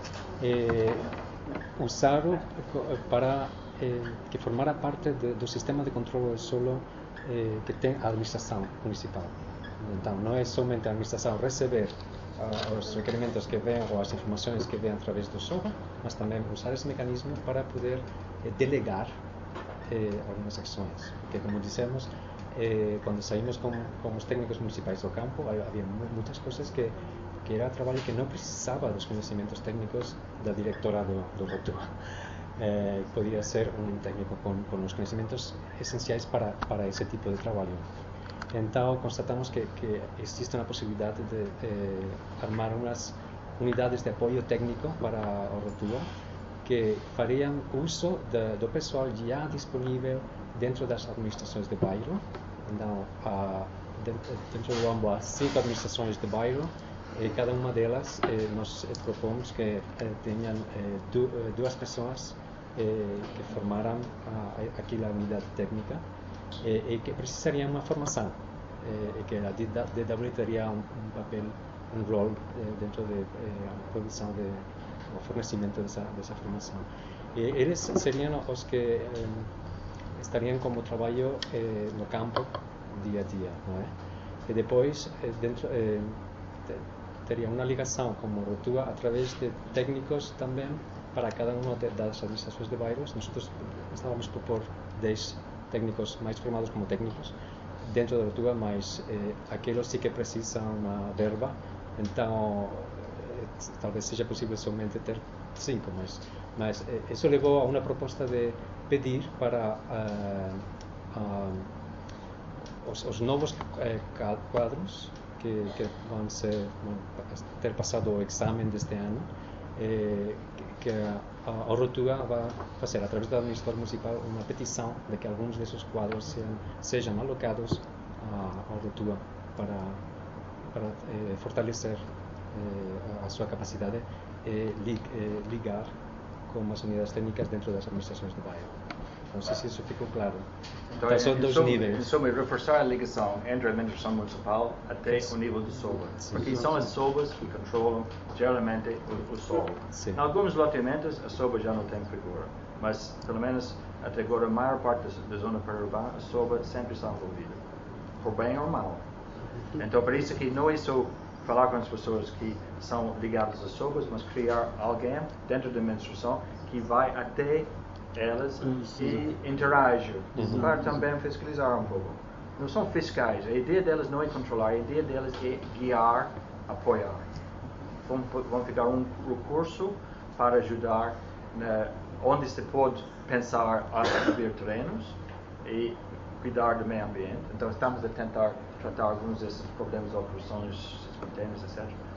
usar para que formara parte do sistema de controle do solo que tem a administração municipal. Então, não é somente a administração receber os requerimentos que vêm ou as informações que vêm através do SOBA, mas também usar esse mecanismo para poder delegar algumas ações. Porque, como dissemos, quando saímos com os técnicos municipais do campo, havia muitas coisas que era trabalho que não precisava dos conhecimentos técnicos da diretora do Rotua. Podia ser um técnico com os conhecimentos essenciais para esse tipo de trabalho. Então, constatamos que existe uma possibilidade de armar umas unidades de apoio técnico para o Rotua que fariam uso do pessoal já disponível dentro das administrações de bairro. Então, dentro do AMBO há 5 administrações de bairro e cada uma delas nós propomos que tenham 2 pessoas que formaram aquela unidade técnica e que precisariam uma formação e que a DW teria um papel, um rol dentro da produção o fornecimento dessa formação. Eles seriam os que estariam como trabalho no campo dia a dia, não é? E depois teria uma ligação como Rotua através de técnicos também para cada uma das administrações de bairros. Nós estávamos a propor 10 técnicos mais formados como técnicos dentro da Rotua, mas aqueles sim que precisam uma verba, então talvez seja possível somente ter 5, mas isso levou a uma proposta de pedir para os novos quadros que vão ter passado o exame deste ano, que a Rotua vai fazer, através do administrador municipal, uma petição de que alguns desses quadros sejam alocados ao Rotua para fortalecer a sua capacidade e ligar com as unidades técnicas dentro das administrações do bairro. Não sei se isso ficou claro. Então são 2 níveis. Em suma, reforçar a ligação entre a administração municipal até o nível do SOBA. Porque são as SOBAs que controlam geralmente o solo. Em alguns loteamentos a SOBA já não tem figura, mas pelo menos até agora a maior parte da zona periurbana a SOBA sempre está envolvida, por bem ou mal. Então por isso que não é só falar com as pessoas que são ligadas a SOBAs, mas criar alguém dentro da administração que vai até elas e interage para também fiscalizar um pouco. Não são fiscais, a ideia delas não é controlar, a ideia delas é guiar, apoiar. Vão ficar um recurso para ajudar onde se pode pensar a subir terrenos e cuidar do meio ambiente. Então estamos a tentar tratar alguns desses problemas de operações, contêineres, etc.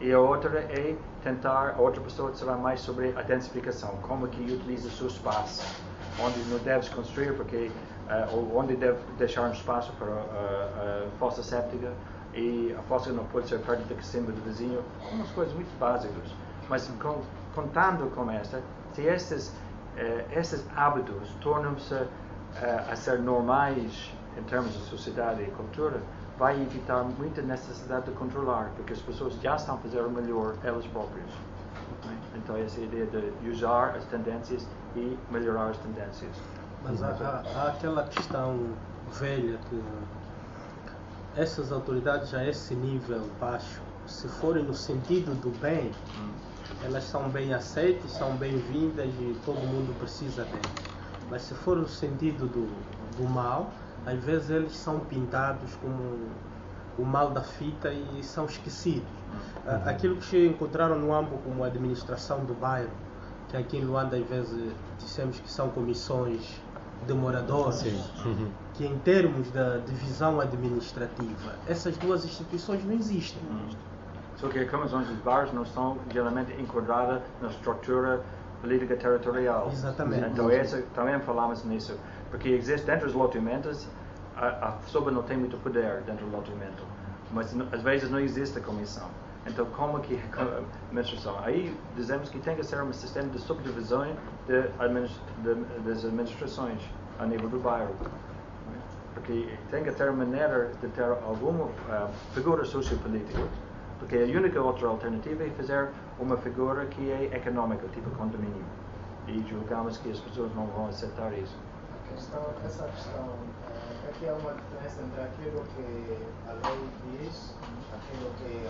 E a outra é tentar, a outra pessoa será mais sobre a densificação, como que utiliza o seu espaço, onde não deves construir, porque, ou onde deve deixar um espaço para a fossa séptica, e a fossa não pode ser perto da cacimba do vizinho, umas coisas muito básicas. Mas contando com esta, se esses hábitos tornam-se a ser normais em termos de sociedade e cultura, vai evitar muita necessidade de controlar, porque as pessoas já estão a fazer o melhor elas próprias. Então essa ideia de usar as tendências e melhorar as tendências. Mas há aquela questão velha que essas autoridades a esse nível baixo, se forem no sentido do bem, elas são bem aceitas, são bem-vindas e todo mundo precisa delas. Mas se for no sentido do mal, às vezes eles são pintados como o mal da fita e são esquecidos. Aquilo que se encontraram no Ambo como administração do bairro, que aqui em Luanda às vezes dissemos que são comissões de moradores, que em termos da divisão administrativa, essas duas instituições não existem. Só que as comissões dos bairros não estão geralmente enquadradas na estrutura política territorial. Exatamente. Então também falamos nisso, porque existe dentro dos loteamentos, a pessoa não tem muito poder dentro do loteamento, mas às vezes não existe a comissão. Então como que a administração? Aí dizemos que tem que ser um sistema de subdivisão das administrações a nível do bairro. Porque tem que ter maneira de ter alguma figura sociopolítica. Porque a única outra alternativa é fazer uma figura que é económica, tipo condomínio. E julgamos que as pessoas não vão aceitar isso. Essa questão, aqui há uma diferença entre aquilo que a lei diz, aquilo que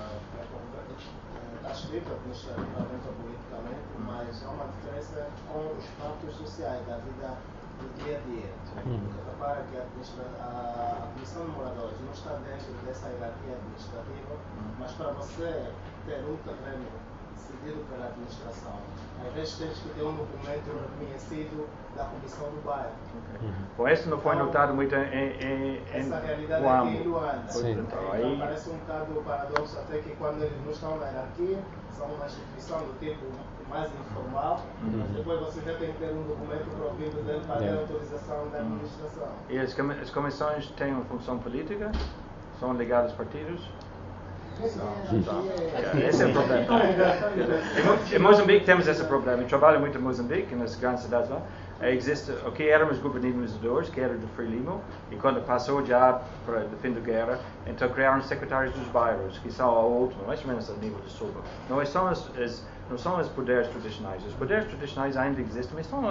está escrito administrativamente ou politicamente, mas há uma diferença com os fatos sociais da vida do dia a dia. Repara que a Comissão de Moradores não está dentro dessa hierarquia administrativa, mas para você ter um terreno cedido pela administração, às vezes tens que ter um documento reconhecido da Comissão do bairro. Bom, isso não foi notado muito essa realidade Guambo. aqui em Luanda. Então, aí parece um bocado paradoxo, até que quando eles não estão na hierarquia, são uma instituição do tipo mais informal, mas depois você já tem que ter um documento provido dele para ter autorização da administração. E as comissões têm uma função política? São ligadas a partidos? Esse é o problema. Em Moçambique temos esse problema. Eu trabalho muito em Moçambique, nas grandes cidades lá. Existe o que éramos governadores, que era do Frelimo, e quando passou já para o fim da guerra, então criaram secretários dos bairros, que são a última, mais ou menos a nível de Suba. Não são os poderes tradicionais. Os poderes tradicionais ainda existem, mas estão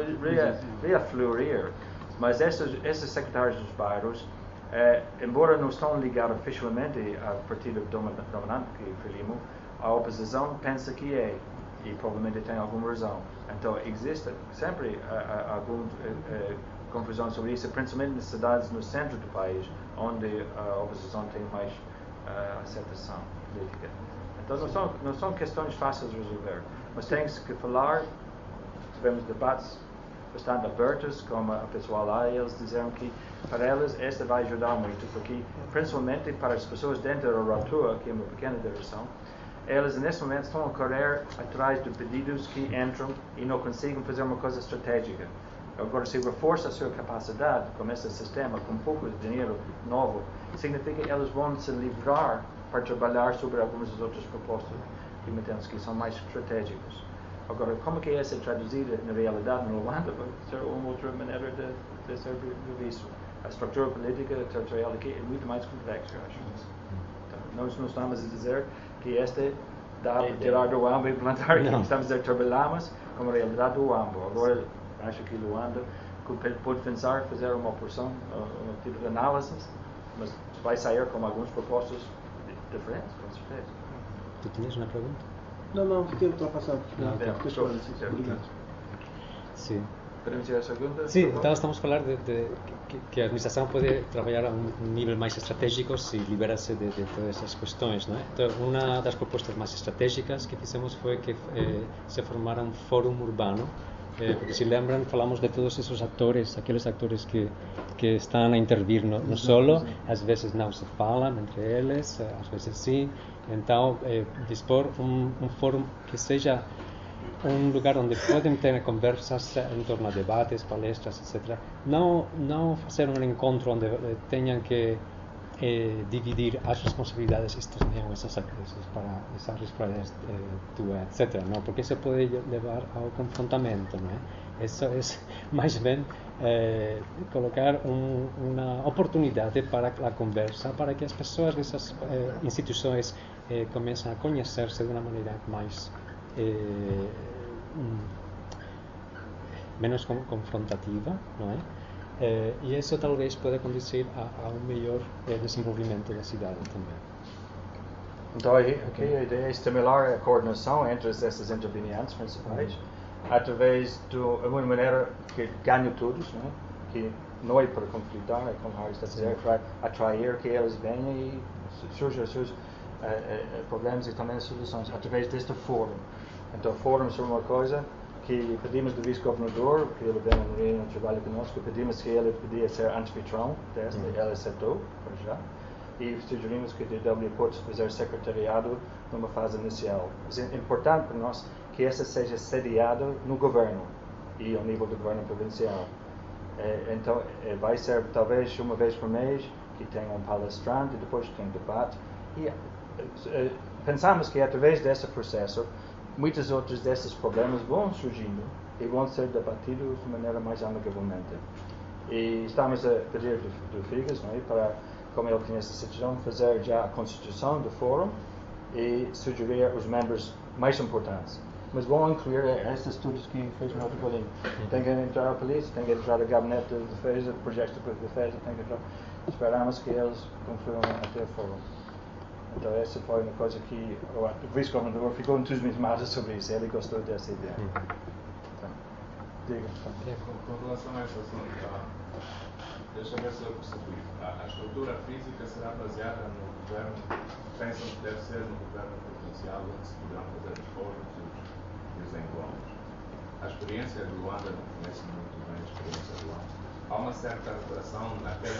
a florir. Mas esses secretários dos bairros, embora não estão ligados oficialmente ao partido dominante, que é o Frelimo, a oposição pensa que é, e provavelmente tem alguma razão. Então existe sempre alguma confusão sobre isso, principalmente nas cidades no centro do país, onde a oposição tem mais aceitação política. Então não são questões fáceis de resolver, mas tem-se que falar. Tivemos debates bastante abertos com o pessoal lá, e eles disseram que para eles esta vai ajudar muito, porque principalmente para as pessoas dentro da Rotua, que é uma pequena direção, elas nesse momento estão a correr atrás de pedidos que entram e não conseguem fazer uma coisa estratégica. Agora, se reforça a sua capacidade com esse sistema, com pouco dinheiro novo, significa que elas vão se livrar para trabalhar sobre algumas das outras propostas que metemos que são mais estratégicas. Agora, como que essa é traduzida na realidade no Luanda vai ser uma outra maneira de ser visto. A estrutura política territorial aqui é muito mais complexa, eu acho. Então, nós não estamos a dizer que esta dá para tirar do Uambo e plantar aqui. Estamos a dizer que trabalhamos com a realidade do Uambo. Agora, acho que Luanda pode pensar fazer uma porção, um tipo de análise, mas vai sair com algumas propostas diferentes, com certeza. Tu tinhas uma pergunta? Não, fiquei ultrapassado. Obrigado. Sim. Podemos ir à segunda? Sim, então estamos a falar de que a administração pode trabalhar a um nível mais estratégico se libera-se de todas essas questões, não é? Então, uma das propostas mais estratégicas que fizemos foi que se formara um fórum urbano Porque se lembram, falamos de todos esses atores, aqueles atores que estão a intervir no solo, às vezes não se falam entre eles, às vezes sim. Então, dispor um fórum que seja um lugar onde podem ter conversas em torno a debates, palestras, etc. Não fazer um encontro onde tenham que dividir as responsabilidades, estos leem esas accesos para esas responsabilidades tua, etc. Não, porque isso pode levar ao confrontamento, não é? Isso é mais bem colocar uma oportunidade para a conversa, para que as pessoas dessas instituições comecem a conhecer-se de uma maneira mais menos confrontativa, não é? E isso talvez pode conduzir a um melhor desenvolvimento da cidade também. Então, aqui a ideia é estimular a coordenação entre essas intervenientes principais, através de uma maneira que ganhe todos, não é? Que não é para conflitar, é como Harry está a dizer, para atrair que eles venham e surjam os seus problemas e também as soluções, através deste fórum. Então, fóruns são uma coisa que pedimos do vice-governador, que ele vem no trabalho conosco, pedimos que ele podia ser anfitrião desta, ele aceitou, para já, e sugerimos que o DW Porto fazer secretariado numa fase inicial. Mas é importante para nós que essa seja sediado no governo e ao nível do governo provincial. Então, vai ser talvez uma vez por mês que tenha um palestrante e depois tem debate. E pensamos que através desse processo muitos outros desses problemas vão surgindo e vão ser debatidos de maneira mais amigavelmente. E estamos a pedir do Figas, não é, para, como ele conhece a situação, fazer já a constituição do fórum e sugerir os membros mais importantes. Mas vão incluir esses estudos que fez no outro bolinho. Tem que entrar a polícia, tem que entrar o gabinete de defesa, o projeto de defesa, tem que entrar. Esperamos que eles concluam até o fórum. Então essa foi uma coisa que o vice-governador ficou entusiasmado sobre isso, ele gostou dessa ideia. Então, diga. Com relação a esse assunto, deixa eu ver se eu percebi. A estrutura física será baseada no governo, pensam que deve ser no governo provincial, onde se poderão fazer os fóruns e os encontros. A experiência de Luanda, não conheço muito bem a experiência de Luanda. Há uma certa reparação naquelas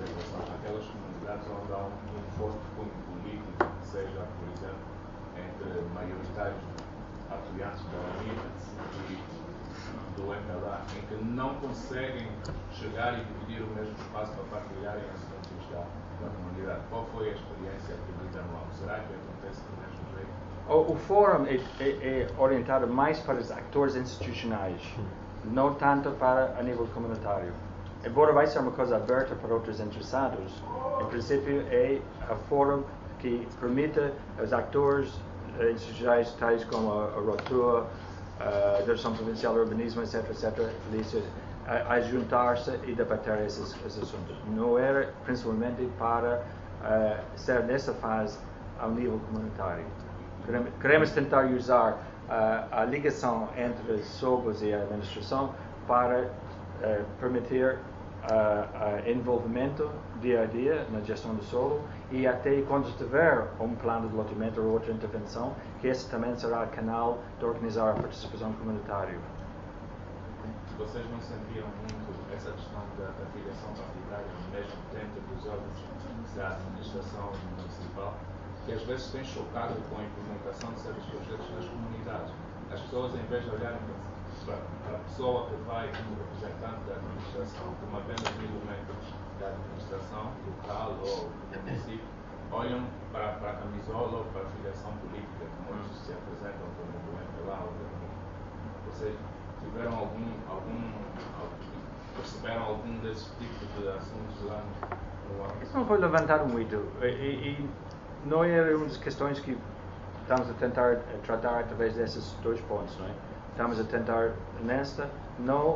comunidades onde há um forte cunho político, que seja, por exemplo, entre maioritários apoiantes da UNITA e do MPLA, em que não conseguem chegar e dividir o mesmo espaço para partilharem assuntos da comunidade. Qual foi a experiência que no ano? Será que acontece do mesmo jeito? O fórum é orientado mais para os atores institucionais, não tanto para a nível comunitário. Embora vai ser uma coisa aberta para outros interessados, em princípio é um fórum que permite aos atores institucionais tais como a Rotua, a Direção Provincial de Urbanismo, etc., Felícia, a juntar-se e debater esses assuntos. Não era principalmente para ser nessa fase ao nível comunitário. Queremos tentar usar a ligação entre os SOBAs e a administração para permitir envolvimento dia a dia na gestão do solo e até quando tiver um plano de loteamento ou outra intervenção, que esse também será canal de organizar a participação comunitária. Vocês não sentiam muito essa questão da filiação partidária, mesmo dentro dos órgãos da administração municipal, que às vezes tem chocado com a implementação de certos projetos nas comunidades? As pessoas, em vez de olharem para a pessoa que vai como representante da administração, como apenas um elemento da administração local ou do município, olham para a camisola ou para a filiação política, que muitos se apresentam como do MPLA ou do MPLA. Vocês tiveram perceberam algum desses tipos de assuntos lá no ano? Isso não foi levantado muito e não era uma das questões que estamos a tentar tratar através desses dois pontos, não é? Estamos a tentar nesta, não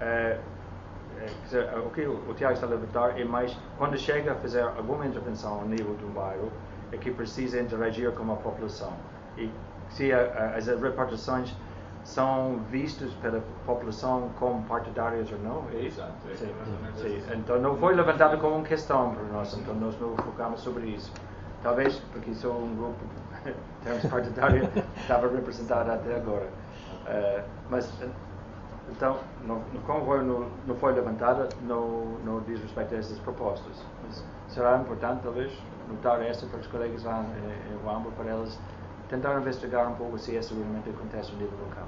o que o Tiago está a levantar é mais quando chega a fazer alguma intervenção ao nível do bairro é que precisa interagir com a população e se as repartições são vistas pela população como partidárias ou não. Exato. Sim. Então não foi levantado como uma questão para nós, então nós não focamos sobre isso. Talvez porque sou um grupo em termos partidários estava representado até agora. Mas Então, como não foi levantada, não diz respeito a essas propostas. Mas será importante, talvez, notar essa para os colegas lá em Wamba, para elas tentar investigar um pouco se isso realmente acontece no nível local.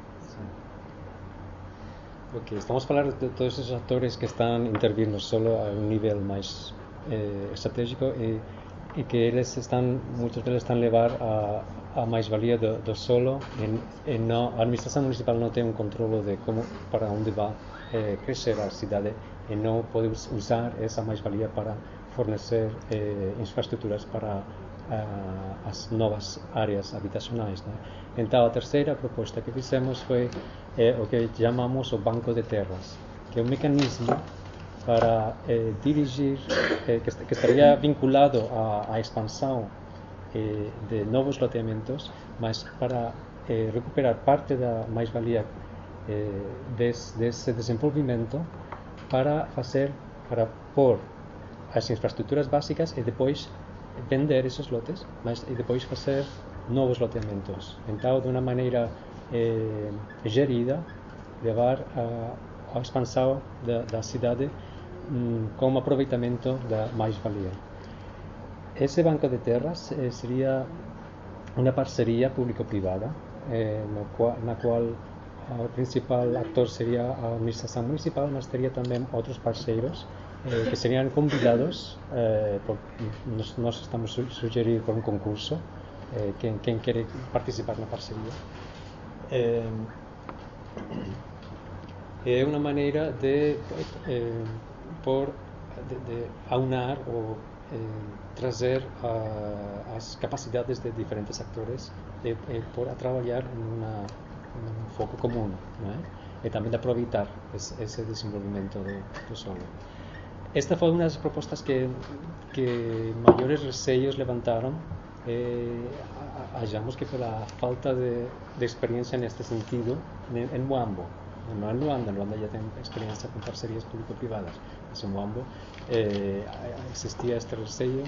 Ok, estamos a falar de todos esos actores que están a intervir no solo a un nivel máis estratégico e que muchos deles están a levar a máis-valía do solo e a administración municipal non ten un controlo de como para onde va crecer a cidade e non pode usar esa máis-valía para fornecer infraestructuras para as novas áreas habitacionais, né? Então a terceira proposta que fizemos foi o que chamamos o Banco de Terras, que é um mecanismo para dirigir, que estaria vinculado à expansão de novos loteamentos, mas para recuperar parte da mais-valia desse desenvolvimento para pôr as infraestruturas básicas e depois vender esses lotes, e depois fazer novos loteamentos. Então, de uma maneira gerida, levar a expansão da cidade com aproveitamento da mais-valia. Esse banco de terras seria uma parceria público-privada, na qual o principal actor seria a administração municipal, mas teria também outros parceiros que seriam convidados. Nós estamos a sugerir por um concurso quem quer participar na parceria. É uma maneira de aunar ou trazer as capacidades de diferentes actores a trabalhar em um foco comum, não é? E também de aproveitar esse desenvolvimento do solo. Esta foi uma das propostas que maiores receios levantaram. Achamos que pela falta de experiência neste sentido em Muambo, não em Luanda. Luanda já tem experiência com parcerias público-privadas, mas em Muambo existia este receio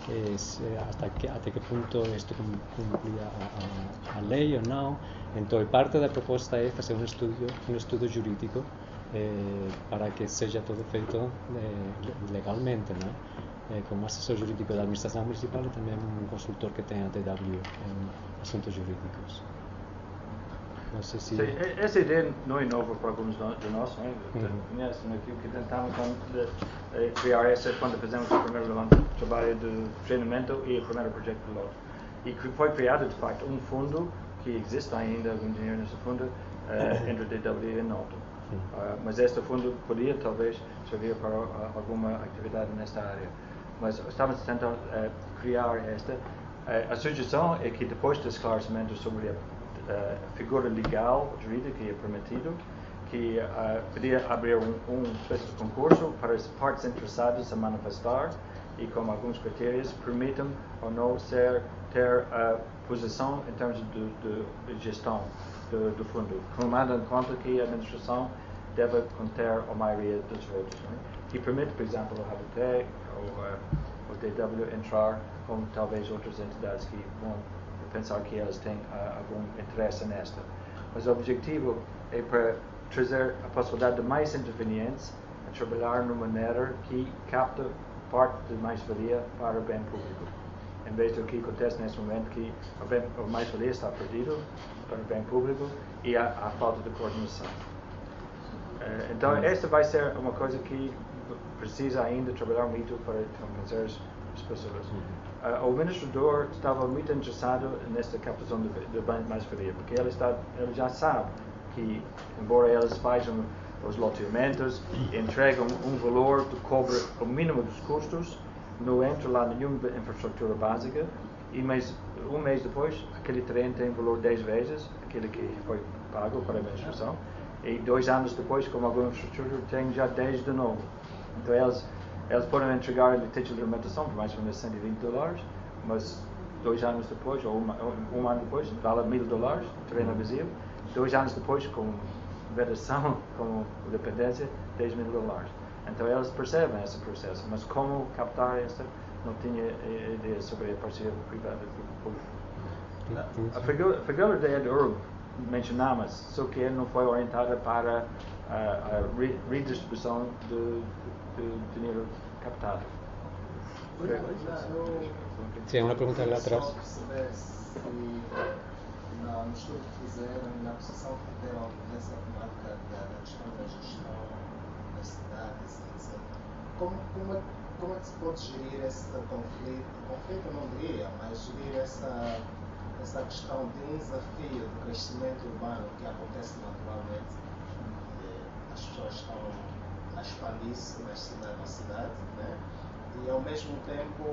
até que ponto isto cumpria a lei ou não. Então parte da proposta é fazer um estudo jurídico para que seja tudo feito legalmente, não é? Como assessor jurídico da administração municipal e também um consultor que tem a TW em assuntos jurídicos. Não sei se... Sim, essa ideia não é nova para alguns de nós, não é? Conhecem aquilo que tentamos criar essa quando fizemos o primeiro trabalho de treinamento e o primeiro projeto piloto. E foi criado, de facto, um fundo que existe ainda, algum dinheiro nesse fundo, entre a DW e Norton. Mas este fundo podia, talvez, servir para alguma atividade nesta área. Mas estamos tentando criar esta. A sugestão é que depois do esclarecimento sobre a figura legal, jurídica que é permitido, que podia abrir um espécie de concurso para as partes interessadas a manifestar e com alguns critérios permitam ou não ter posição em termos de gestão do fundo, tomando em conta que a administração deve conter a maioria dos votos, que permite, por exemplo, o Habitat ou o DW entrar com talvez outras entidades que vão pensar que elas têm algum interesse nesta. Mas o objetivo é para trazer a possibilidade de mais intervenientes a trabalhar de uma maneira que capta parte de mais-valia para o bem público. Em vez do que acontece nesse momento, que a mais-valia está perdido para o bem público e há falta de coordenação. Então, esta vai ser uma coisa que precisa ainda trabalhar muito para convencer as pessoas. O administrador estava muito interessado nesta captação de mais-valia, porque ele já sabe que, embora eles façam os loteamentos, entregam um valor que cobre o mínimo dos custos, não entra lá nenhuma infraestrutura básica, e um mês depois, aquele terreno tem valor 10 vezes aquele que foi pago para a administração, e 2 anos depois, com alguma infraestrutura, tem já 10 de novo. Então eles podem entregar o título de alimentação por mais ou menos $120, mas 2 anos depois, ou um ano depois, vale $1.000, terreno vazio. 2 anos depois, com vedação, com dependência, $10.000. Então eles percebem esse processo, mas como captar esta, não tinha ideia sobre a parceria privada. A figura da EdURB mencionamos, só que não foi orientada para a redistribuição de dinheiro captado. Sim, uma pergunta lá atrás. Só perceber se no estudo que fizeram, na posição que deram nessa temática da questão da gestão das cidades, etc. Como é que se pode gerir esse conflito não diria, mas gerir essa questão de um desafio do crescimento urbano que acontece naturalmente? As pessoas estão a expandir-se na cidade, né? E ao mesmo tempo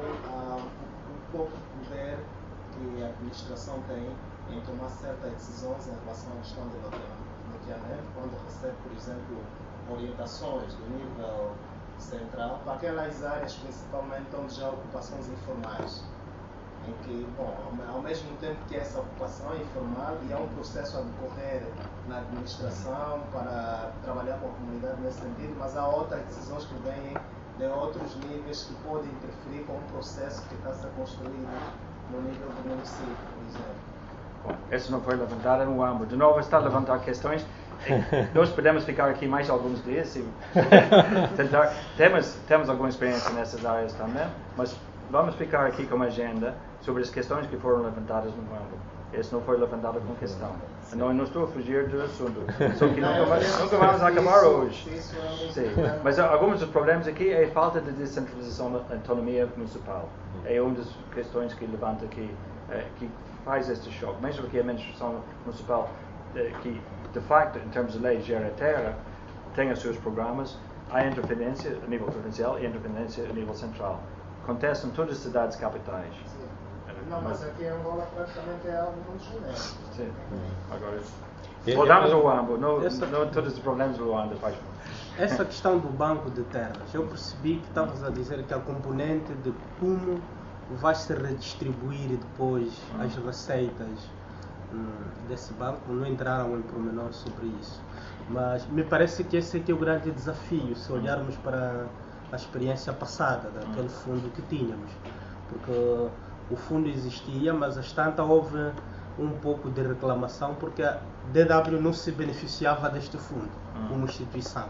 o pouco poder que a administração tem em tomar certas decisões em relação à questão do loteamento, quando recebe, por exemplo, orientações do nível central para aquelas áreas principalmente onde já há ocupações informais, em que, bom, ao mesmo tempo que essa ocupação é informal e há um processo a decorrer na administração para trabalhar com a comunidade nesse sentido, mas há outras decisões que vêm de outros níveis que podem interferir com um processo que está a ser construído no nível do município, por exemplo. Bom, isso não foi levantado no âmbito. De novo, está a levantar questões. Nós podemos ficar aqui mais alguns dias e tentar. Temos alguma experiência nessas áreas também, mas vamos ficar aqui com uma agenda sobre as questões que foram levantadas no âmbito. Isso não foi levantado com questão. Não estou a fugir do assunto. Só que nunca vamos acabar hoje. Sim. Mas alguns dos problemas aqui é a falta de descentralização da autonomia municipal. É uma das questões que levanta aqui, que faz este choque. Mesmo que a administração municipal, que de facto, em termos de lei, gera a terra, tem os seus programas, há independência a nível provincial e independência a nível central. Acontece em todas as cidades capitais. Não, mas aqui em Angola praticamente é algo muito genérico. Sim. Agora, voltamos ao AMBO, não todos os problemas do AMBO faz. Essa questão do banco de terras, eu percebi que estavas a dizer que a componente de como vai se redistribuir depois as receitas desse banco, não entraram em pormenor sobre isso. Mas me parece que esse aqui é o grande desafio, se olharmos para a experiência passada daquele fundo que tínhamos. Porque o fundo existia, mas às tantas houve um pouco de reclamação porque a DW não se beneficiava deste fundo como instituição.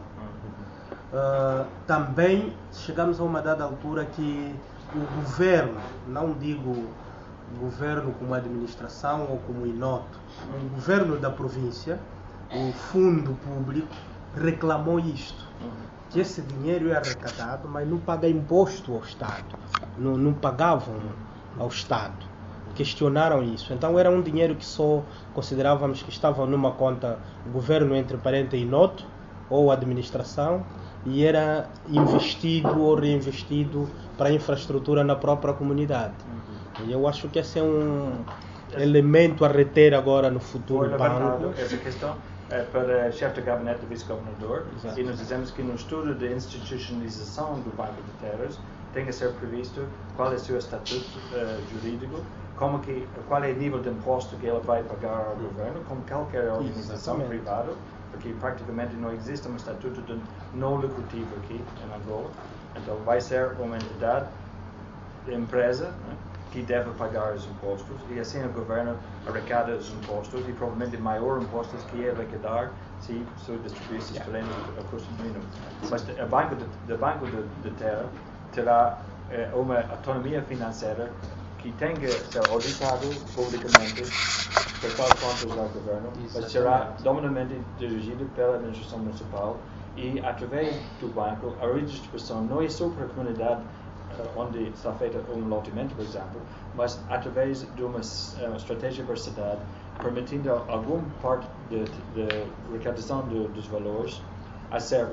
Também chegamos a uma dada altura que o governo, não digo governo como administração ou como INOT, o governo da província, o fundo público, reclamou isto, que esse dinheiro é arrecadado, mas não paga imposto ao Estado, não pagavam ao Estado. Questionaram isso. Então era um dinheiro que só considerávamos que estava numa conta governo, entre parênteses, INOT, ou administração, e era investido ou reinvestido para a infraestrutura na própria comunidade. E eu acho que esse é um elemento a reter agora no futuro banco. Essa questão para o chefe de gabinete do vice-governador, e nós dizemos que no estudo de institucionalização do Banco de Terras tem que ser previsto qual é o seu estatuto jurídico, qual é o nível de imposto que ele vai pagar ao governo, como qualquer organização privada, porque praticamente não existe um estatuto de não lucrativo aqui em Angola. Então vai ser uma entidade de empresa, né, que deve pagar os impostos, e assim o governo arrecada os impostos, e provavelmente maior impostos que ele arrecadar se distribuir esses terrenos a custo mínimo. Mas o Banco de Terra terá uma autonomia financeira que tem que ser auditado publicamente por tal contas do governo, mas será dominante dirigido pela administração municipal, e através do banco a redistribuição não é só para a comunidade onde está feito um loteamento, por exemplo, mas através de uma estratégia para a cidade, permitindo alguma parte da arrecadação dos valores a ser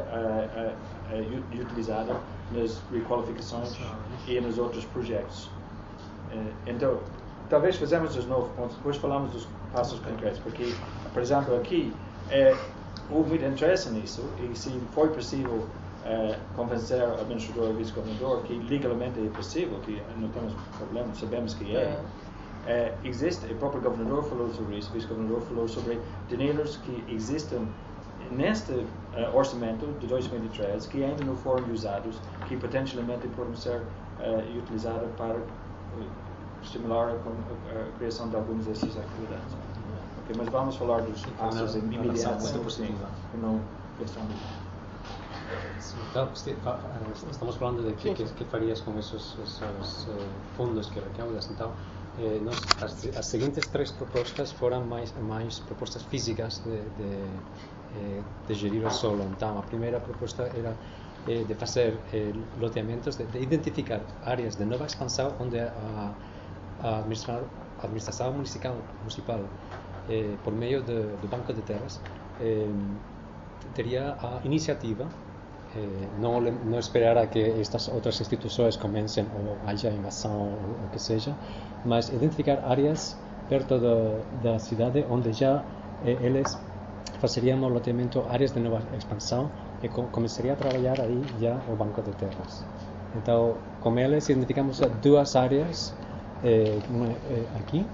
utilizada nas requalificações e nos outros projetos. Então, talvez fazemos os 9 pontos, depois falamos dos passos concretos, porque, por exemplo, aqui houve muito interesse nisso, e se foi possível convencer o administrador e o vice-governador que legalmente é possível, que não temos problema, sabemos que existe, o próprio governador falou sobre isso, o vice-governador falou sobre dinheiros que existem neste orçamento de 2023 que ainda não foram usados, que potencialmente podem ser utilizados para estimular a criação de algumas dessas atividades. Mas vamos falar dos passos imediatos, não este ano. Claro, estamos falando de que farias com esses fundos que recaudas. Então, as seguintes 3 propostas foram mais propostas físicas de gerir o solo. Então, a primeira proposta era de fazer loteamentos, de identificar áreas de nova expansão onde a administração municipal por meio do Banco de Terras teria a iniciativa, não esperar a que estas outras instituições comecem ou haja invasão ou o que seja, mas identificar áreas perto da cidade onde já eles fazeriam o loteamento, áreas de nova expansão, e começaria a trabalhar aí já o Banco de Terras. Então, com eles identificamos 2 áreas, aqui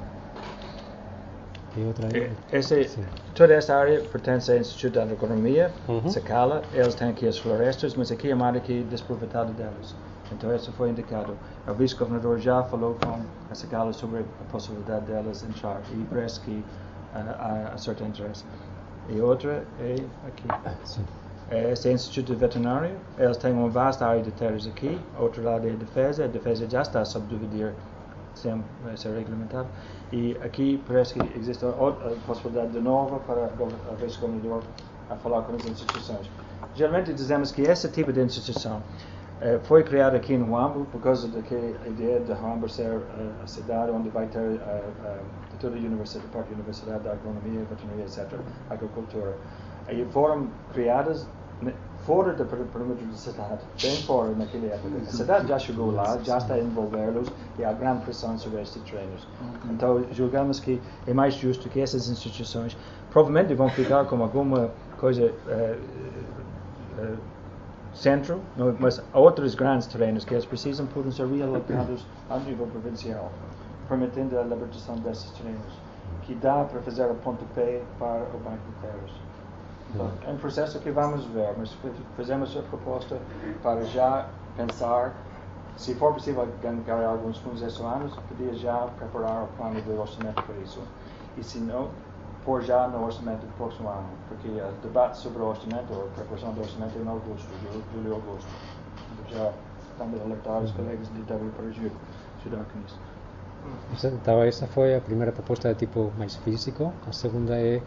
e outra aí. Toda essa área pertence ao Instituto de Agronomia, Sacala. Eles têm aqui as florestas, mas aqui é uma área que é desaproveitada delas. Então, isso foi indicado. O vice-governador já falou com a Sacala sobre a possibilidade delas entrar, e parece que há certo interesse. E outra é aqui. Esse é o Instituto Veterinário. Eles têm uma vasta área de terras aqui. Outro lado é a defesa já está a subdividir, sem ser regulamentado. E aqui parece que existe outra possibilidade de nova para o vice-governador a falar com as instituições. Geralmente dizemos que esse tipo de instituição foi criada aqui em Huambo por causa daquela ideia de Huambo ser a cidade onde vai ter toda a parte da Universidade da Agronomia, Veterinária, etc., agricultura. E foram criadas fora do perímetro da cidade, bem fora naquela época. A cidade já chegou lá, já está a envolvê-los e há grande pressão sobre estes terrenos. Então, julgamos que é mais justo que essas instituições provavelmente vão ficar com alguma coisa centro, mas outros grandes terrenos que eles precisam podem ser realocados ao nível provincial, permitindo a libertação desses terrenos, que dá para fazer o pontapé para o Banco de Terras. É um processo que vamos ver, mas fizemos a proposta para já pensar, se for possível ganhar alguns fundos estes anos, podia já preparar o plano de orçamento para isso. E se não, pôr já no orçamento do próximo ano, porque o debate sobre o orçamento, ou a preparação do orçamento é em agosto, julho e agosto. Já estamos a alertar os colegas de W para ajudar com isso. Então, essa foi a primeira proposta de tipo mais físico. A segunda é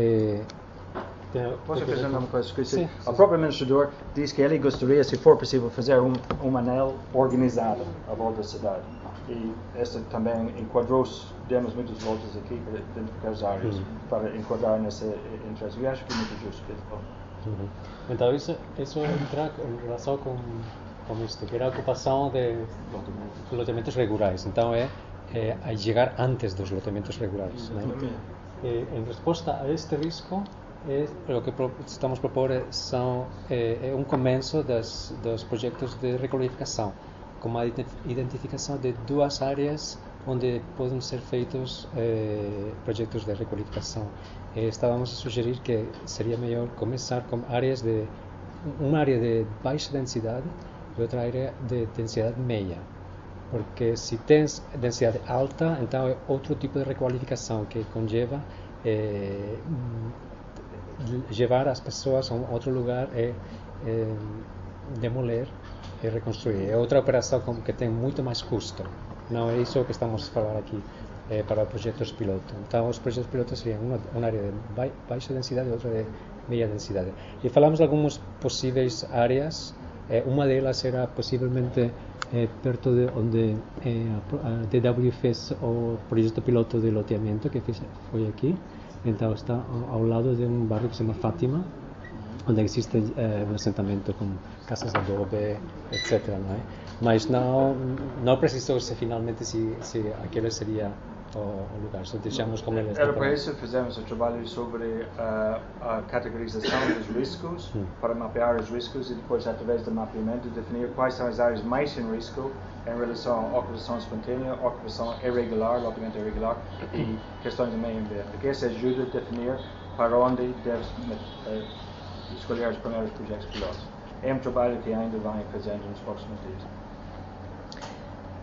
posso fazer uma coisa? Sim. O próprio administrador diz que ele gostaria, se for possível, fazer um anel organizado à volta da cidade. E esta também enquadrou-se, demos muitas voltas aqui para identificar as áreas, para enquadrar nesse interesse. Eu acho que é muito justo que ele fale. Então, isso entra em relação com isto, que era a ocupação de loteamentos regulares. Então, é a chegar antes dos loteamentos regulares. Né? Em resposta a este risco, o que estamos a propor é um começo dos projetos de requalificação, com a identificação de 2 áreas onde podem ser feitos projetos de requalificação. Estávamos a sugerir que seria melhor começar com uma área de baixa densidade e outra área de densidade média. Porque se tens densidade alta, então é outro tipo de requalificação que conlleva levar as pessoas a outro lugar e demoler e reconstruir. É outra operação que tem muito mais custo. Não é isso que estamos a falar aqui para projetos piloto. Então, os projetos pilotos seriam uma área de baixa densidade e outra de meia densidade. E falamos de algumas possíveis áreas. Uma delas era possivelmente perto de onde a DW fez o projeto piloto de loteamento, que foi aqui. Então está ao lado de um bairro que se chama Fátima, onde existe um assentamento com casas de adobe, etc. Não é? Mas não precisou se finalmente se aquele seria o lugar, só deixamos como ele está. Era para isso que fizemos o trabalho sobre a categorização dos riscos, para mapear os riscos e depois, através do mapeamento, definir quais são as áreas mais em risco em relação à ocupação espontânea, ocupação irregular, loteamento irregular e questões de meio ambiente. Porque isso ajuda a definir para onde deve escolher os primeiros projetos pilotos. É um trabalho que ainda vai fazendo nos próximos dias.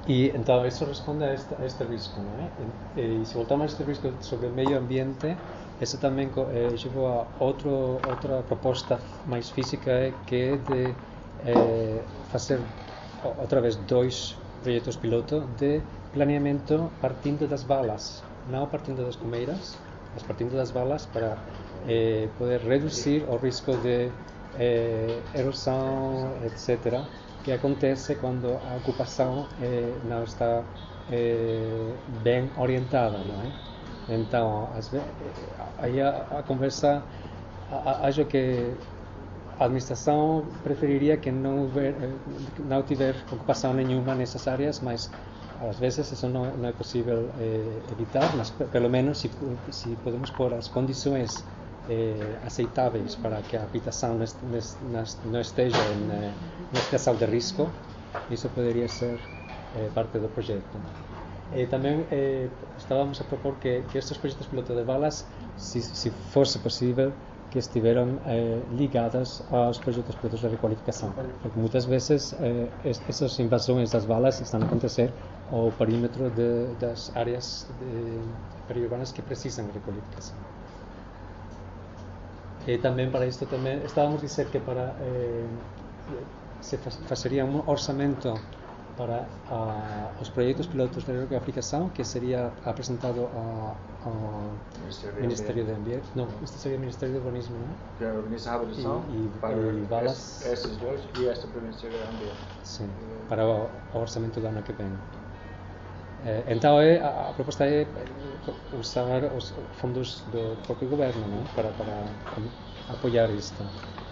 E então isso responde a este risco, não é? E se voltamos a este risco sobre o meio ambiente, isso também levou a outra proposta mais física, que é de fazer outra vez 2 projetos piloto de planeamento partindo das valas, não partindo das comeiras, mas partindo das valas, para poder reduzir o risco de erosão, etc., que acontece quando a ocupação não está bem orientada, não é? Então, aí a conversa, acho que a administração preferiria que não tiver ocupação nenhuma nessas áreas, mas às vezes isso não é possível evitar, mas pelo menos se podemos pôr as condições aceitáveis para que a habitação não esteja em situação de risco, isso poderia ser parte do projeto. Também estávamos a propor que estes projetos piloto de valas, se fosse possível, que estiveram ligadas aos projetos pilotos de requalificação, porque muitas vezes essas invasões das valas estão a acontecer ao perímetro das áreas periurbanas que precisam de requalificação. E também para isto também estávamos a dizer que para se fazeria um orçamento para os projetos pilotos de requalificação, que seria apresentado ao Ministério do Ambiente. Não, este seria o Ministério do Urbanismo, não é? Que organiza a habitação e valas. Esses dois e esta para o Ministério do Ambiente. Sim, para o orçamento do ano que vem. Então a proposta é usar os fundos do próprio governo, não? Para apoiar isto.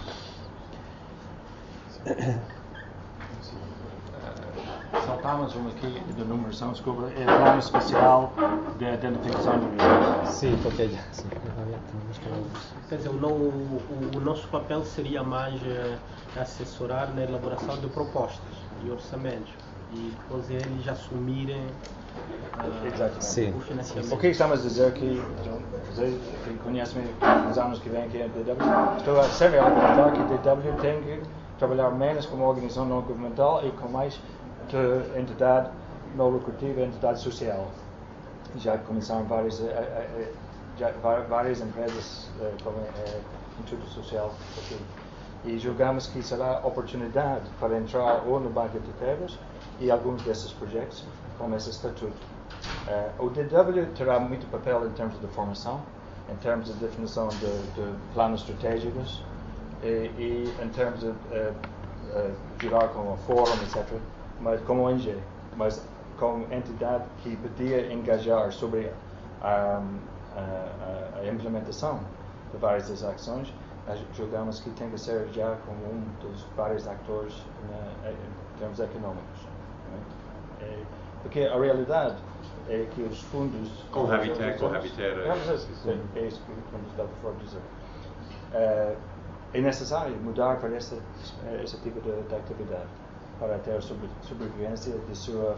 Saltamos aqui da numeração, desculpa, é o plano especial de identificação de risco. Sim, porque já. Sim, quer dizer, o nosso papel seria mais assessorar na elaboração de propostas e orçamentos, e depois eles assumirem o financiamento. O que estamos a dizer aqui, vocês que conhecem os anos que vêm aqui a DW, estou a sempre a argumentar que a DW tem que trabalhar menos como organização não governamental e com mais de entidade não lucrativa, entidade social. Já começaram várias empresas como Instituto Social aqui. E julgamos que será oportunidade para entrar ou no Banco de Terras e alguns desses projetos com esse estatuto. O DW terá muito papel em termos de formação, em termos de definição de planos estratégicos e em termos de virar como fórum, etc., mas como ONG, mas como entidade que podia engajar sobre a implementação de várias das ações. Julgamos que tem que ser já como um dos vários atores em termos econômicos. Porque a realidade é que os fundos... Cohabitar. É isso que estamos a dizer. É necessário mudar para esse tipo de atividade, para ter sobrevivência de sua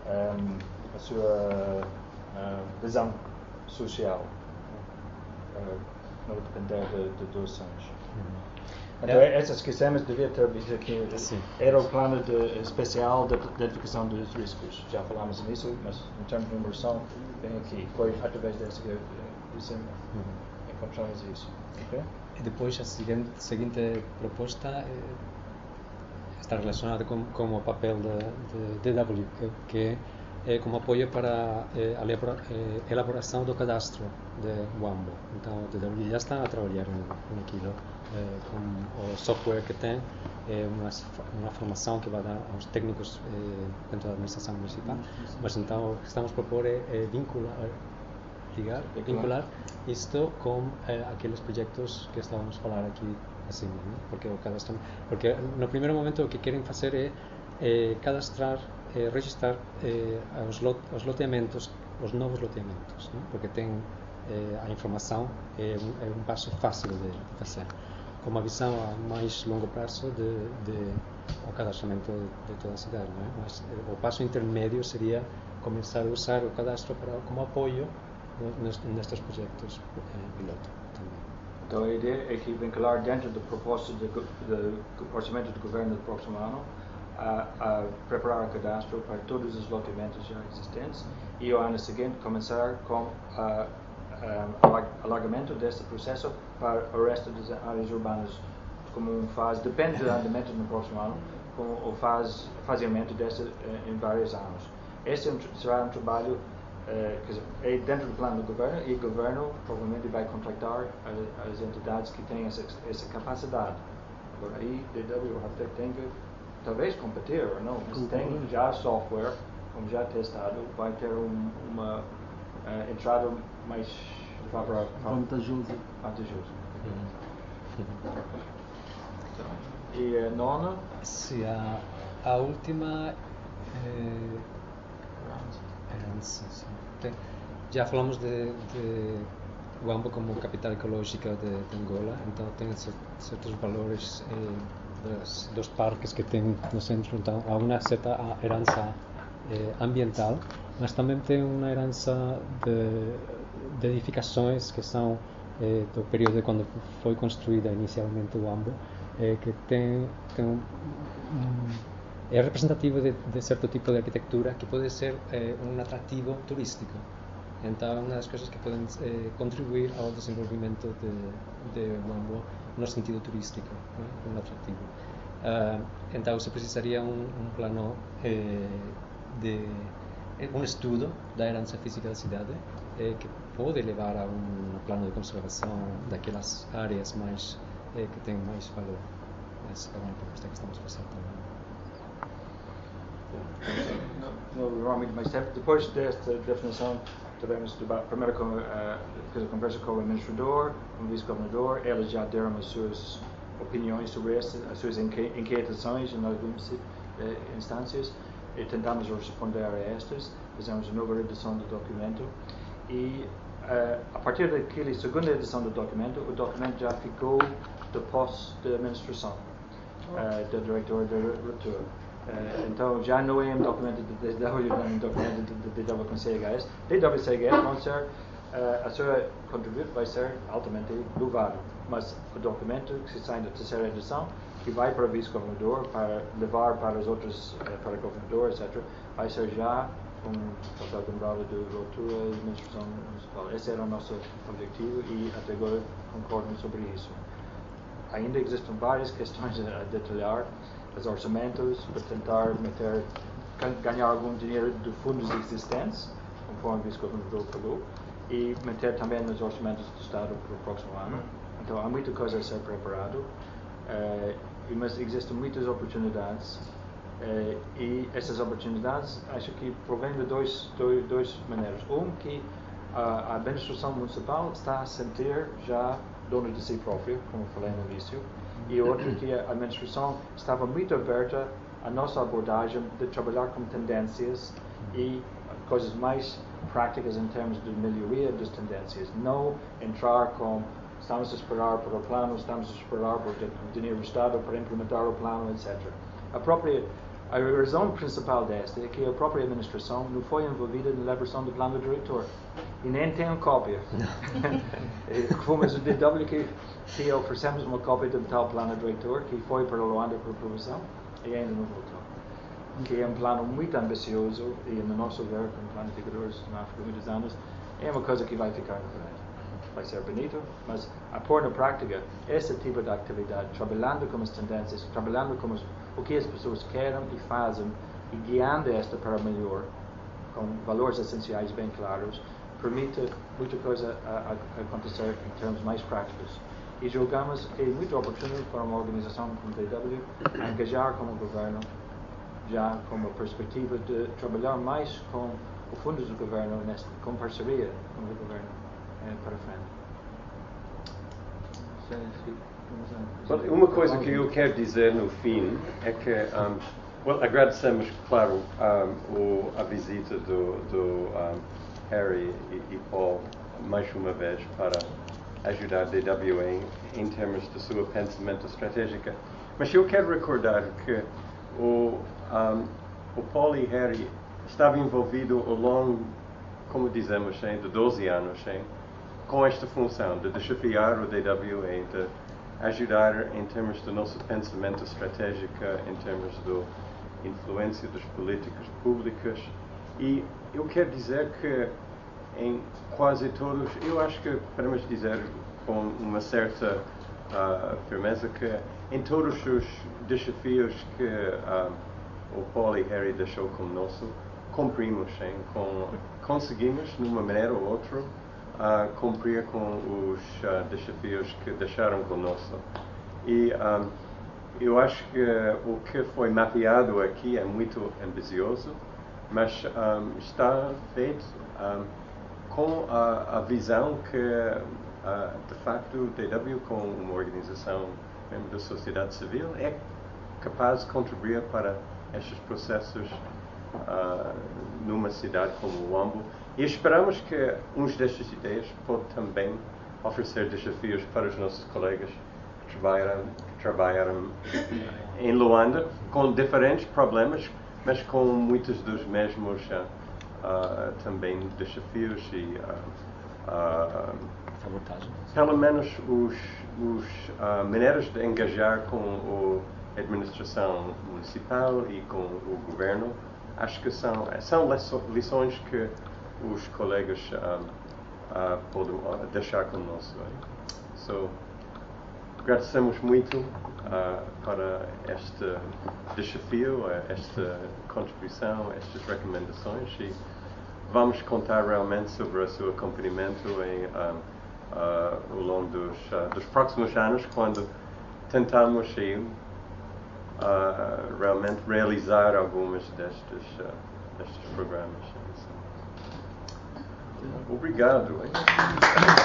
visão social, para não depender de doações. Então, essas que devia ter visto aqui. Sim. Era o plano especial de identificação dos riscos. Já falámos nisso, mas em termos de numeração, vem aqui. Foi através desse que encontramos isso. Okay? E depois a seguinte proposta está relacionada com o papel de DW, que é como apoio para a elaboração do cadastro de Wambo. Então o DW já está a trabalhar naquilo, com o software que tem, uma formação que vai dar aos técnicos dentro da administração municipal, mas então o que estamos a propor é vincular isto com aqueles projetos que estávamos a falar aqui acima, né? Porque no primeiro momento o que querem fazer é cadastrar, registrar os loteamentos, os novos loteamentos, né? Porque tem a informação, é um passo fácil de fazer, com uma visão a mais longo prazo de o cadastramento de toda a cidade, não é? Mas o passo intermédio seria começar a usar o cadastro como apoio nestes projetos piloto também. Então a ideia é que vincular dentro da proposta do orçamento do governo do próximo ano a preparar o cadastro para todos os loteamentos já existentes e o ano seguinte começar com alargamento deste processo para o resto das áreas urbanas, como faz, depende do andamento no próximo ano, como o faziamento deste em vários anos. Este será um trabalho é dentro do plano do governo e o governo provavelmente vai contratar as entidades que têm essa capacidade. Agora aí, DW tem que talvez competir ou não, mas tem já software, como já testado, vai ter uma entrada mais vantajosa. E a nona? Sim, a última herança. Já falamos de Huambo como capital ecológica de Angola, então tem certos valores dos parques que tem no centro, então há uma certa herança ambiental, mas também tem uma herança de edificações que são do período quando foi construída inicialmente o Huambo, que é representativo de certo tipo de arquitetura que pode ser um atrativo turístico. Então é uma das coisas que podem contribuir ao desenvolvimento de Huambo no sentido turístico, um atrativo. Então se precisaria um plano um estudo da herança física da cidade que pode levar a um plano de conservação daquelas áreas mais que têm mais valor. Essa é uma proposta que estamos fazendo também. Mas depois desta definição tivemos primeiro fiz a conversa com o administrador, com o vice-governador, eles já deram as suas opiniões sobre isso, as suas inquietações em algumas instâncias e tentamos responder a estas, fizemos uma nova edição do documento e a partir daquela segunda edição do documento, o documento já ficou de posse da administração, do diretor da relator. Então já não é um documento de DW, é um documento de DW com CHS. DW CHS vão ser, a sua contributo vai ser altamente louvado, mas o documento que se sai da terceira edição, que vai para o vice-governador, para levar para os outros, para o governador, etc., vai ser já com o papel demorado de relator e administração municipal. Esse era o nosso objetivo e até agora concordamos sobre isso. Ainda existem várias questões a detalhar, os orçamentos, para tentar ganhar algum dinheiro de fundos existentes, conforme o vice-governador falou, e meter também nos orçamentos do Estado para o próximo ano. Então há muita coisa a ser preparado, mas existem muitas oportunidades, e essas oportunidades acho que provêm de duas maneiras. Que a administração municipal está a sentir já dona de si própria, como falei no início, e outra que a administração estava muito aberta à nossa abordagem de trabalhar com tendências e coisas mais práticas em termos de melhoria das tendências, não entrar com estamos a esperar para o plano, estamos a esperar por dinheiro do Estado para implementar o plano, etc. A razão principal desta é que a própria administração não foi envolvida na elaboração do plano do diretor e nem tem uma cópia. Fomos o DW que oferecemos uma cópia do tal plano diretor que foi para Luanda por aprovação e ainda não voltou. Que é um plano muito ambicioso e no nosso ver, como planificadores na África há muitos anos, é uma coisa que vai ficar na frente. Vai ser bonito, mas a pôr na prática esse tipo de atividade, trabalhando com as tendências, trabalhando com o que as pessoas querem e fazem e guiando esta para melhor, com valores essenciais bem claros, permite muita coisa a acontecer em termos mais práticos. E julgamos que é muito oportuno para uma organização como a DW a engajar com o governo, já com uma perspectiva de trabalhar mais com os fundos do governo, com parceria com o governo para frente. Uma coisa que eu quero dizer no fim é que agradecemos, claro, a visita do Harry e Paul mais uma vez para ajudar a DW em termos do seu pensamento estratégico. Mas eu quero recordar que o Paul e Harry estavam envolvidos ao longo, como dizemos, de 12 anos com esta função de desafiar o DW, de ajudar em termos do nosso pensamento estratégico, em termos influência das políticas públicas. E eu quero dizer que em quase todos, eu acho que podemos dizer com uma certa firmeza que em todos os desafios que o Paul e Harry deixou conosco, cumprimos, conseguimos, de uma maneira ou outra, cumprir com os desafios que deixaram conosco. E eu acho que o que foi mapeado aqui é muito ambicioso, mas está feito com a visão que, de facto, o DW, como uma organização da sociedade civil, é capaz de contribuir para estes processos numa cidade como Wambo. E esperamos que uns destas ideias podem também oferecer desafios para os nossos colegas que trabalharam em Luanda, com diferentes problemas, mas com muitos dos mesmos também desafios e pelo menos os maneiras de engajar com a administração municipal e com o governo, acho que são lições que os colegas podem deixar conosco. So, agradecemos muito para este desafio, esta contribuição, estas recomendações, e vamos contar realmente sobre o seu acompanhamento ao longo dos próximos anos, quando tentamos realmente realizar algumas destes programas. Obrigado.